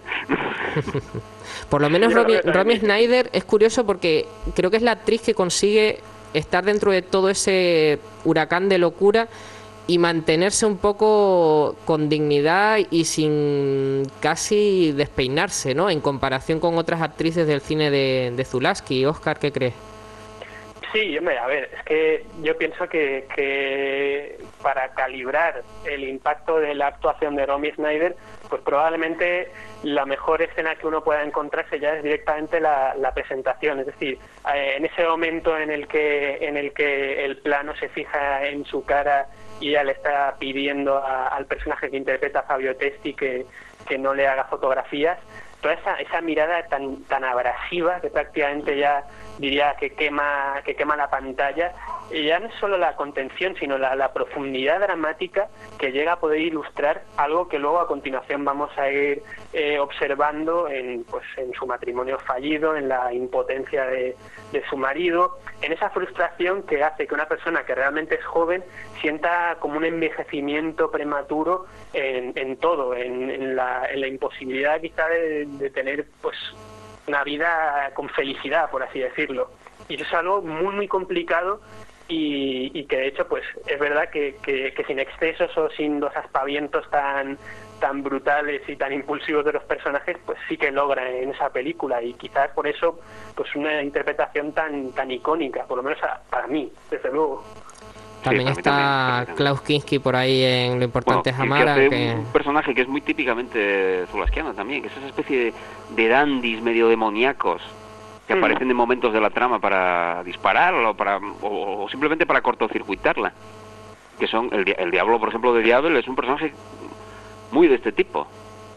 Por lo menos Romy Schneider es curioso porque creo que es la actriz que consigue estar dentro de todo ese huracán de locura y mantenerse un poco con dignidad y sin casi despeinarse, ¿no? En comparación con otras actrices del cine de Zulawski. Óscar, ¿qué crees? Sí, hombre, a ver, es que yo pienso que para calibrar el impacto de la actuación de Romy Schneider, pues probablemente la mejor escena que uno pueda encontrarse ya es directamente la presentación, es decir, en ese momento en el que el plano se fija en su cara y ella le está pidiendo al personaje que interpreta Fabio Testi que no le haga fotografías, toda esa mirada tan abrasiva que prácticamente ya diría que quema la pantalla, y ya no es solo la contención, sino la profundidad dramática que llega a poder ilustrar algo que luego a continuación vamos a ir observando en su matrimonio fallido, en la impotencia de su marido, en esa frustración que hace que una persona que realmente es joven sienta como un envejecimiento prematuro en todo, en la imposibilidad quizá de tener pues una vida con felicidad, por así decirlo. Y eso es algo muy muy complicado y que de hecho pues es verdad que sin excesos o sin los aspavientos tan brutales y tan impulsivos de los personajes, pues sí que logra en esa película, y quizás por eso pues una interpretación tan icónica, por lo menos para mí, desde luego. También sí, está Klaus Kinski por ahí en Lo importante es amar. Un personaje que es muy típicamente zulawskiano también, que es esa especie de dandis medio demoníacos que aparecen en momentos de la trama para disparar o simplemente para cortocircuitarla, que son el Diablo, por ejemplo, de Diablo, es un personaje muy de este tipo.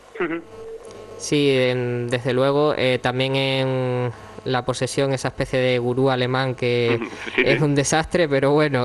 Sí, desde luego, también en La posesión, esa especie de gurú alemán que sí. Es un desastre, pero bueno,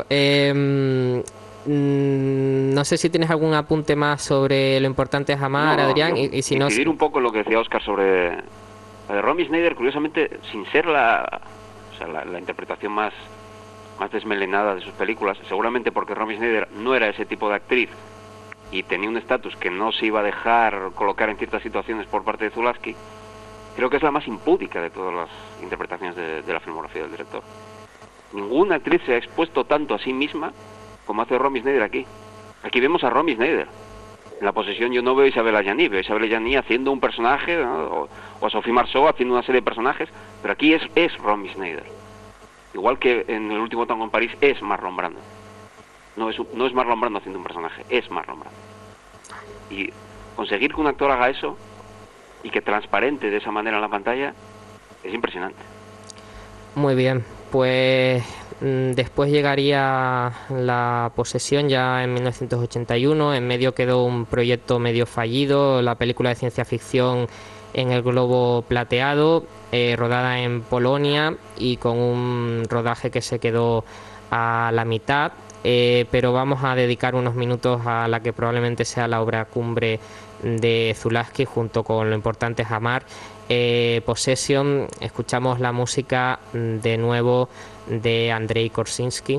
no sé si tienes algún apunte más sobre Lo importante es amar, Adrián, y si no... Incidir un poco en lo que decía Óscar sobre Romy Schneider, curiosamente, sin ser la interpretación más desmelenada de sus películas, seguramente porque Romy Schneider no era ese tipo de actriz y tenía un estatus que no se iba a dejar colocar en ciertas situaciones por parte de Zulawski, creo que es la más impúdica de todas las interpretaciones de la filmografía del director. Ninguna actriz se ha expuesto tanto a sí misma como hace Romy Schneider aquí. Aquí vemos a Romy Schneider. En La posesión yo no veo a Isabelle Adjani, veo a Isabelle Adjani haciendo un personaje, ¿no? o a Sophie Marceau haciendo una serie de personajes, pero aquí es Romy Schneider. Igual que en El último tango en París es Marlon Brando. No es Marlon Brando haciendo un personaje, es Marlon Brando. Y conseguir que un actor haga eso y que transparente de esa manera en la pantalla es impresionante. Muy bien, pues después llegaría La posesión ya en 1981. En medio quedó un proyecto medio fallido, la película de ciencia ficción En el globo plateado, rodada en Polonia y con un rodaje que se quedó a la mitad. Pero vamos a dedicar unos minutos a la que probablemente sea la obra cumbre de Zulawski, junto con Lo importante es amar. Possession, escuchamos la música de nuevo de Andrei Korsinski.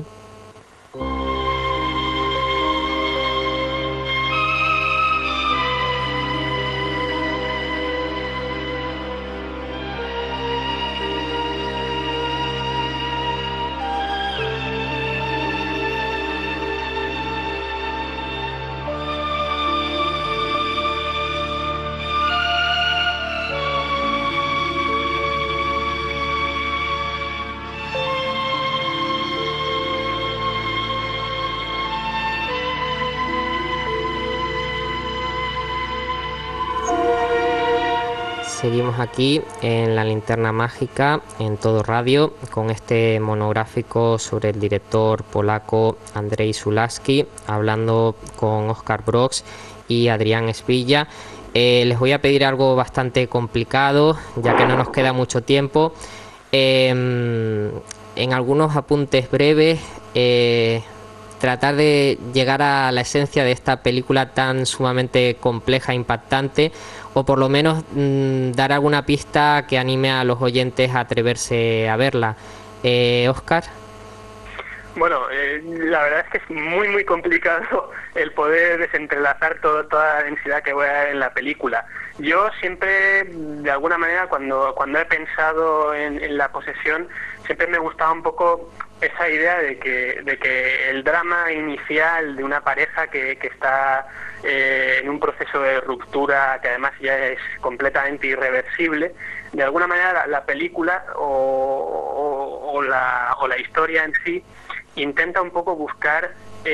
Seguimos aquí en La Linterna Mágica, en Todo Radio, con este monográfico sobre el director polaco Andrzej Zulawski, hablando con Óscar Brox y Adrián Esvilla. Les voy a pedir algo bastante complicado, ya que no nos queda mucho tiempo. En algunos apuntes breves, tratar de llegar a la esencia de esta película tan sumamente compleja e impactante, o por lo menos dar alguna pista que anime a los oyentes a atreverse a verla. Óscar. Bueno, la verdad es que es muy muy complicado el poder desentrelazar toda la densidad que voy a dar en la película. Yo siempre, de alguna manera, cuando he pensado en La posesión, siempre me gustaba un poco esa idea de que el drama inicial de una pareja que está en un proceso de ruptura que además ya es completamente irreversible, de alguna manera la película o la historia en sí intenta un poco buscar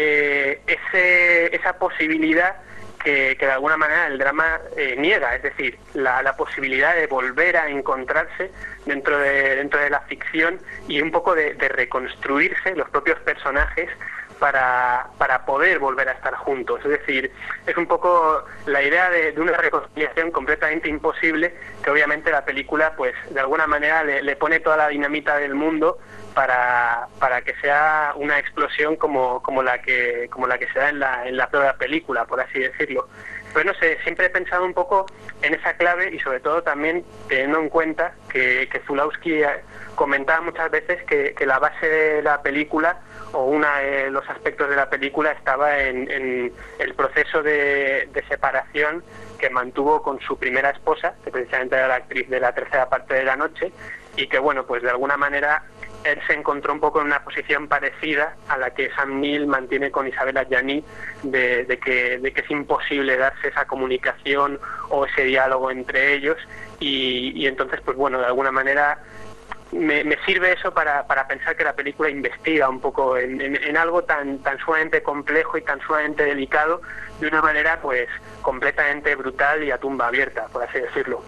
esa posibilidad que de alguna manera el drama niega, es decir, la posibilidad de volver a encontrarse dentro de la ficción y un poco de reconstruirse los propios personajes para poder volver a estar juntos. Es decir, es un poco la idea de una reconciliación completamente imposible, que obviamente la película pues de alguna manera le pone toda la dinamita del mundo para que sea una explosión como la que se da en la propia película, por así decirlo. Pero no sé, siempre he pensado un poco en esa clave y sobre todo también teniendo en cuenta que Zulawski comentaba muchas veces que la base de la película o uno de los aspectos de la película estaba en el proceso de separación que mantuvo con su primera esposa, que precisamente era la actriz de La tercera parte de la noche, y que bueno, pues de alguna manera él se encontró un poco en una posición parecida a la que Sam Neill mantiene con Isabelle Adjani, de que es imposible darse esa comunicación o ese diálogo entre ellos, y entonces pues bueno, de alguna manera me sirve eso para pensar que la película investiga un poco en algo tan sumamente complejo y tan sumamente delicado de una manera pues completamente brutal y a tumba abierta, por así decirlo.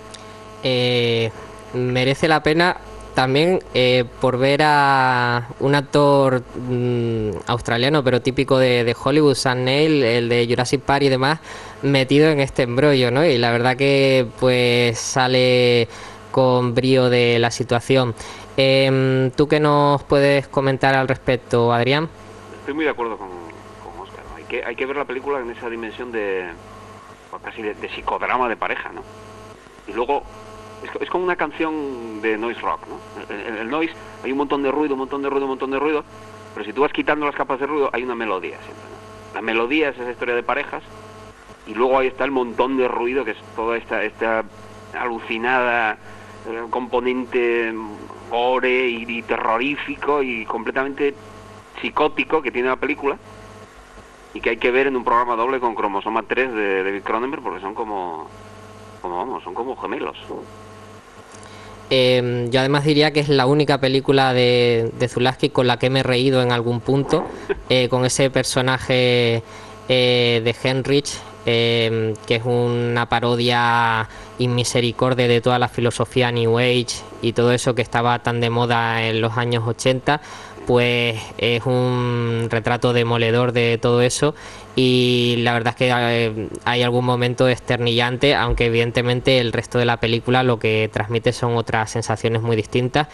Merece la pena también por ver a un actor australiano, pero típico de Hollywood, Sam Neill, el de Jurassic Park y demás, metido en este embrollo, ¿no? Y la verdad que pues sale con brío de la situación. ¿Tú qué nos puedes comentar al respecto, Adrián? Estoy muy de acuerdo con Óscar. Hay que ver la película en esa dimensión de casi de psicodrama de pareja, ¿no? Y luego es como una canción de noise rock, ¿no? El noise, hay un montón de ruido, pero si tú vas quitando las capas de ruido, hay una melodía siempre, ¿no? La melodía es esa historia de parejas, y luego ahí está el montón de ruido, que es toda esta alucinada componente gore y terrorífico y completamente psicótico que tiene la película, y que hay que ver en un programa doble con Cromosoma 3 de David Cronenberg, porque son como gemelos. Yo además diría que es la única película de Zulawski con la que me he reído en algún punto, con ese personaje de Henrich, que es una parodia inmisericordia de toda la filosofía New Age y todo eso que estaba tan de moda en los años 80, pues es un retrato demoledor de todo eso, y la verdad es que hay algún momento esternillante, aunque evidentemente el resto de la película lo que transmite son otras sensaciones muy distintas.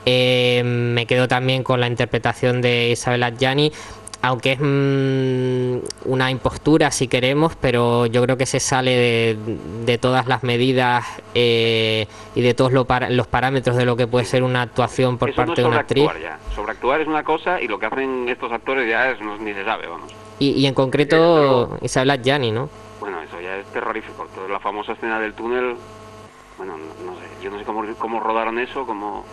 Me quedo también con la interpretación de Isabel Adjani, aunque es una impostura si queremos, pero yo creo que se sale de todas las medidas y de todos los parámetros de lo que puede ser una actuación por parte de una actriz. Ya. Sobreactuar es una cosa y lo que hacen estos actores ya ni se sabe, vamos. Y en concreto Isabel Adjani, ¿no? Bueno, eso ya es terrorífico. Toda la famosa escena del túnel, bueno, no sé, yo no sé cómo rodaron eso,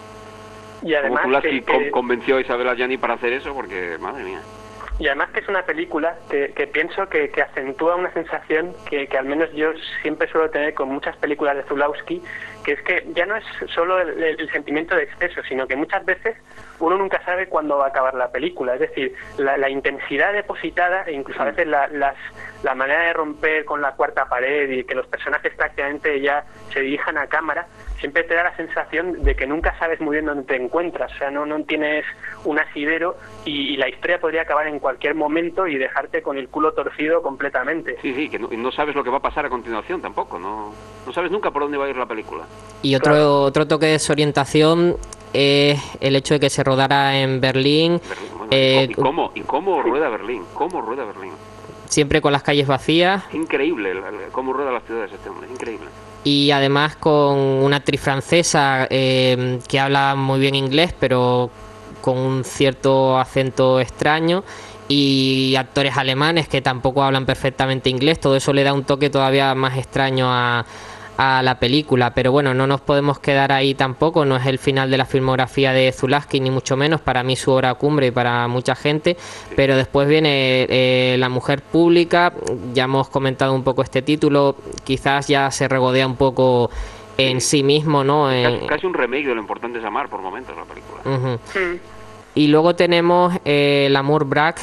y además Zulawski convenció a Isabel Adjani para hacer eso, porque, madre mía. Y además que es una película que pienso que acentúa una sensación que al menos yo siempre suelo tener con muchas películas de Zulawski, que es que ya no es solo el sentimiento de exceso, sino que muchas veces uno nunca sabe cuándo va a acabar la película. Es decir, la intensidad depositada e incluso a veces la manera de romper con la cuarta pared y que los personajes prácticamente ya se dirijan a cámara, siempre te da la sensación de que nunca sabes muy bien dónde te encuentras. O sea, no tienes un asidero y la historia podría acabar en cualquier momento y dejarte con el culo torcido completamente. Sí, que no sabes lo que va a pasar a continuación tampoco, no sabes nunca por dónde va a ir la película. Y otro toque de desorientación es el hecho de que se rodara en Berlín. Bueno, ¿Y cómo rueda Berlín? ¿Cómo rueda Berlín? Siempre con las calles vacías. Increíble cómo rueda las ciudades este hombre, increíble. Y además con una actriz francesa que habla muy bien inglés, pero con un cierto acento extraño, y actores alemanes que tampoco hablan perfectamente inglés. Todo eso le da un toque todavía más extraño a la película, pero bueno, no nos podemos quedar ahí tampoco. No es el final de la filmografía de Zulawski, ni mucho menos, para mí su obra cumbre y para mucha gente, pero después viene La mujer pública. Ya hemos comentado un poco este título, quizás ya se regodea un poco en sí mismo, ¿no? Casi un remake de Lo importante es amar por momentos la película. Uh-huh. Y luego tenemos L'Amour Braque,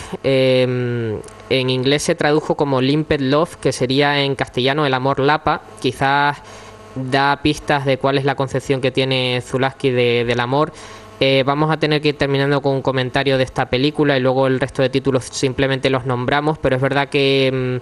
en inglés se tradujo como Limpid Love, que sería en castellano El amor lapa. Quizás da pistas de cuál es la concepción que tiene Zulawski del amor. Vamos a tener que ir terminando con un comentario de esta película y luego el resto de títulos simplemente los nombramos, pero es verdad que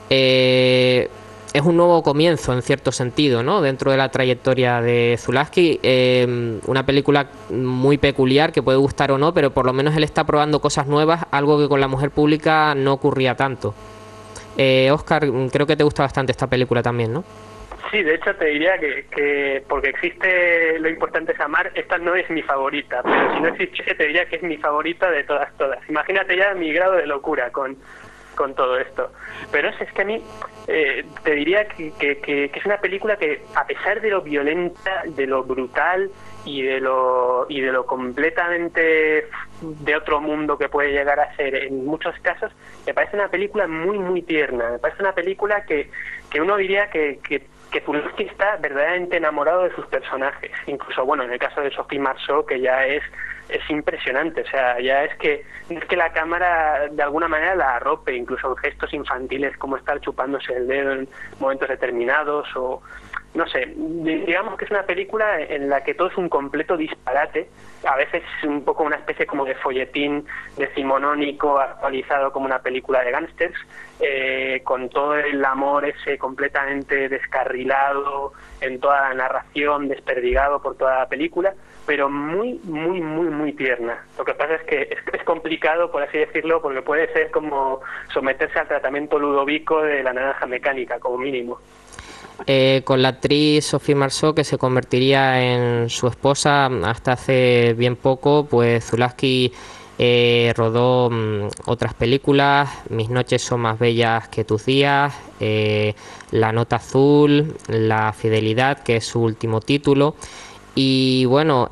es un nuevo comienzo en cierto sentido, ¿no? Dentro de la trayectoria de Zulawski, una película muy peculiar que puede gustar o no, pero por lo menos él está probando cosas nuevas, algo que con La mujer pública no ocurría tanto. Óscar, creo que te gusta bastante esta película también, ¿no? Sí, de hecho te diría que porque existe Lo importante es amar, esta no es mi favorita, pero si no existiese te diría que es mi favorita de todas. Imagínate ya mi grado de locura con todo esto. Pero es que a mí te diría que es una película que, a pesar de lo violenta, de lo brutal y de lo completamente de otro mundo que puede llegar a ser en muchos casos, me parece una película muy muy tierna. Me parece una película que uno diría que Zulawski está verdaderamente enamorado de sus personajes. Incluso, bueno, en el caso de Sophie Marceau, que ya es impresionante. O sea, ya es que la cámara de alguna manera la arrope, incluso en gestos infantiles como estar chupándose el dedo en momentos determinados, o no sé, digamos que es una película en la que todo es un completo disparate, a veces un poco una especie como de folletín decimonónico actualizado como una película de gángsters, con todo el amor ese completamente descarrilado en toda la narración, desperdigado por toda la película, pero muy, muy, muy, muy tierna. Lo que pasa es que es complicado, por así decirlo, porque puede ser como someterse al tratamiento ludovico de La naranja mecánica, como mínimo. Con la actriz Sophie Marceau, que se convertiría en su esposa hasta hace bien poco, pues Zulawski rodó otras películas: Mis noches son más bellas que tus días, La nota azul, La fidelidad, que es su último título. Y bueno,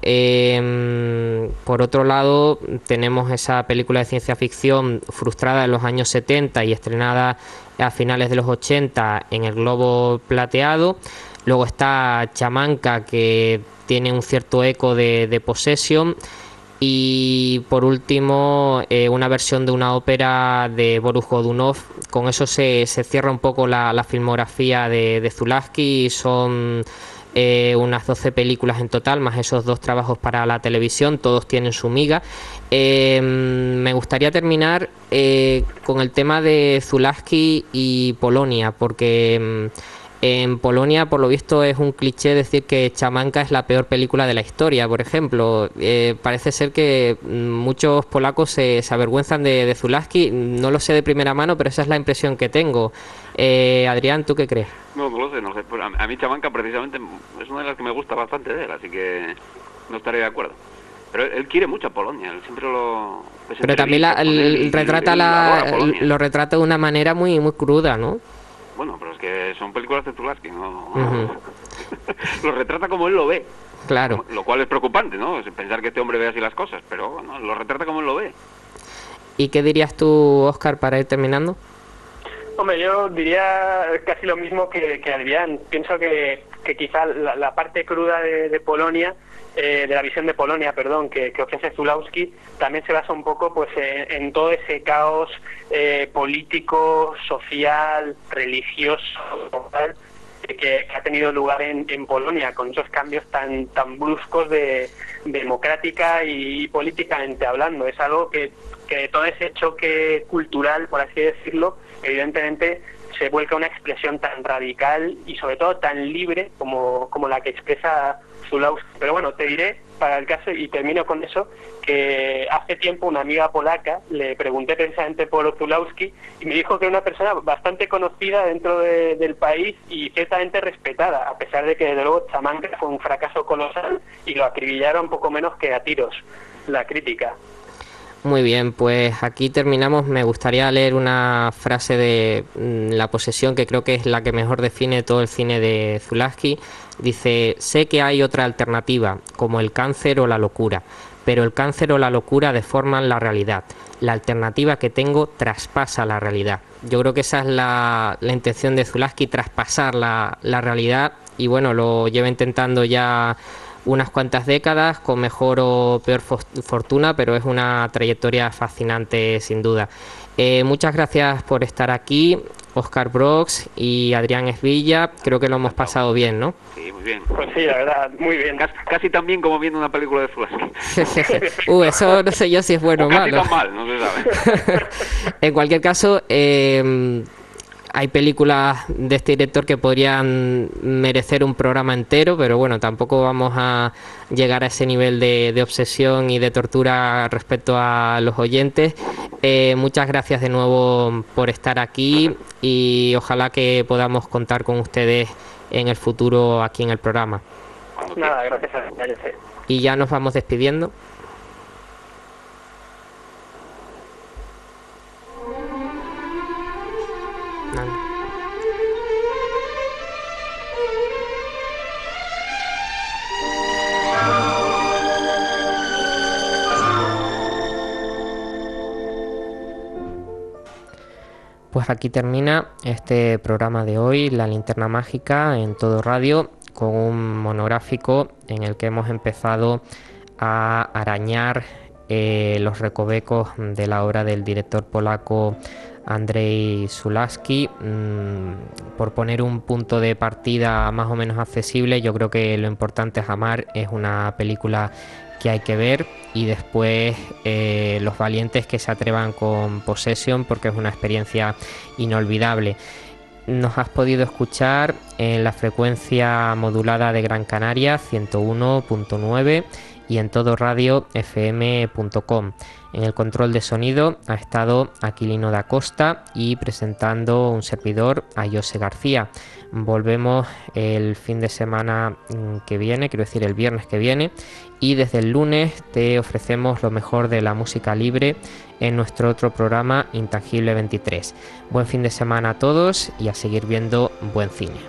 por otro lado tenemos esa película de ciencia ficción frustrada en los años 70 y estrenada a finales de los 80 en El globo plateado, Luego está Chamanca, que tiene un cierto eco de Possession. Y por último, una versión de una ópera de Boris Godunov. Con eso se cierra un poco la filmografía de Zulawski. Son unas 12 películas en total, más esos 2 trabajos para la televisión. Todos tienen su miga. Me gustaría terminar con el tema de Zulawski y Polonia, porque en Polonia, por lo visto, es un cliché decir que Chamanca es la peor película de la historia, por ejemplo. Parece ser que muchos polacos se avergüenzan de Zulawski. No lo sé de primera mano, pero esa es la impresión que tengo. Adrián, ¿tú qué crees? No lo sé, no sé. Pues a mí Chamanca precisamente es una de las que me gusta bastante de él, así que no estaré de acuerdo. Pero él quiere mucho a Polonia, él siempre lo... Pero también lo retrata de una manera muy, muy cruda, ¿no? Bueno, pero es que son películas de Zulawski, ¿no? Lo retrata como él lo ve. Claro. Lo cual es preocupante, ¿no? Es pensar que este hombre ve así las cosas, pero bueno, lo retrata como él lo ve. ¿Y qué dirías tú, Óscar, para ir terminando? Hombre, yo diría casi lo mismo que Adrián. Pienso que quizá la parte cruda de Polonia, de la visión de Polonia, perdón, que ofrece Zulawski, también se basa un poco pues en todo ese caos político, social, religioso, tal, que ha tenido lugar en Polonia, con esos cambios tan bruscos de democrática y políticamente hablando. Es algo que todo ese choque cultural, por así decirlo, evidentemente se vuelca a una expresión tan radical y sobre todo tan libre como la que expresa Zulawski. Pero bueno, te diré, para el caso, y termino con eso, que hace tiempo una amiga polaca le pregunté precisamente por Zulawski y me dijo que era una persona bastante conocida dentro del país y ciertamente respetada, a pesar de que desde luego Chamanca fue un fracaso colosal y lo acribillaron poco menos que a tiros la crítica. Muy bien, pues aquí terminamos. Me gustaría leer una frase de La posesión, que creo que es la que mejor define todo el cine de Zulawski. Dice: sé que hay otra alternativa, como el cáncer o la locura, pero el cáncer o la locura deforman la realidad. La alternativa que tengo traspasa la realidad. Yo creo que esa es la intención de Zulawski, traspasar la realidad, y bueno, lo lleva intentando ya unas cuantas décadas, con mejor o peor fortuna, pero es una trayectoria fascinante sin duda. Muchas gracias por estar aquí, Óscar Brox y Adrián Esvilla. Creo que lo hemos pasado bien, ¿no? Sí, muy bien. Pues sí, la verdad, muy bien. Casi tan bien como viendo una película de Zulawski. Eso no sé yo si es bueno o malo. Casi tan mal, no se sabe. En cualquier caso, hay películas de este director que podrían merecer un programa entero, pero bueno, tampoco vamos a llegar a ese nivel de obsesión y de tortura respecto a los oyentes. Muchas gracias de nuevo por estar aquí y ojalá que podamos contar con ustedes en el futuro aquí en el programa. Nada, gracias a ustedes. Y ya nos vamos despidiendo. Pues aquí termina este programa de hoy, La Linterna Mágica, en Todo Radio, con un monográfico en el que hemos empezado a arañar los recovecos de la obra del director polaco Andrzej Zulawski. Por poner un punto de partida más o menos accesible, yo creo que Lo importante es amar es una película que hay que ver, y después Los valientes que se atrevan con Possession, porque es una experiencia inolvidable. Nos has podido escuchar en la frecuencia modulada de Gran Canaria 101.9 y en todoradio.fm.com. En el control de sonido ha estado Aquilino da Costa y presentando un servidor, a José García. Volvemos el fin de semana que viene, quiero decir el viernes que viene, y desde el lunes te ofrecemos lo mejor de la música libre en nuestro otro programa Intangible 23. Buen fin de semana a todos y a seguir viendo buen cine.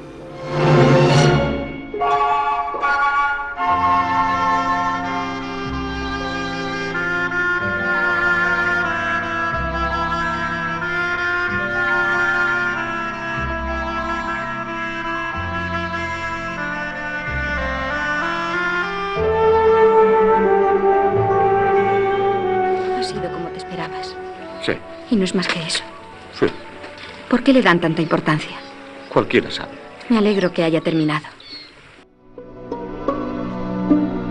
Sí. Y no es más que eso. Sí. ¿Por qué le dan tanta importancia? Cualquiera sabe. Me alegro que haya terminado.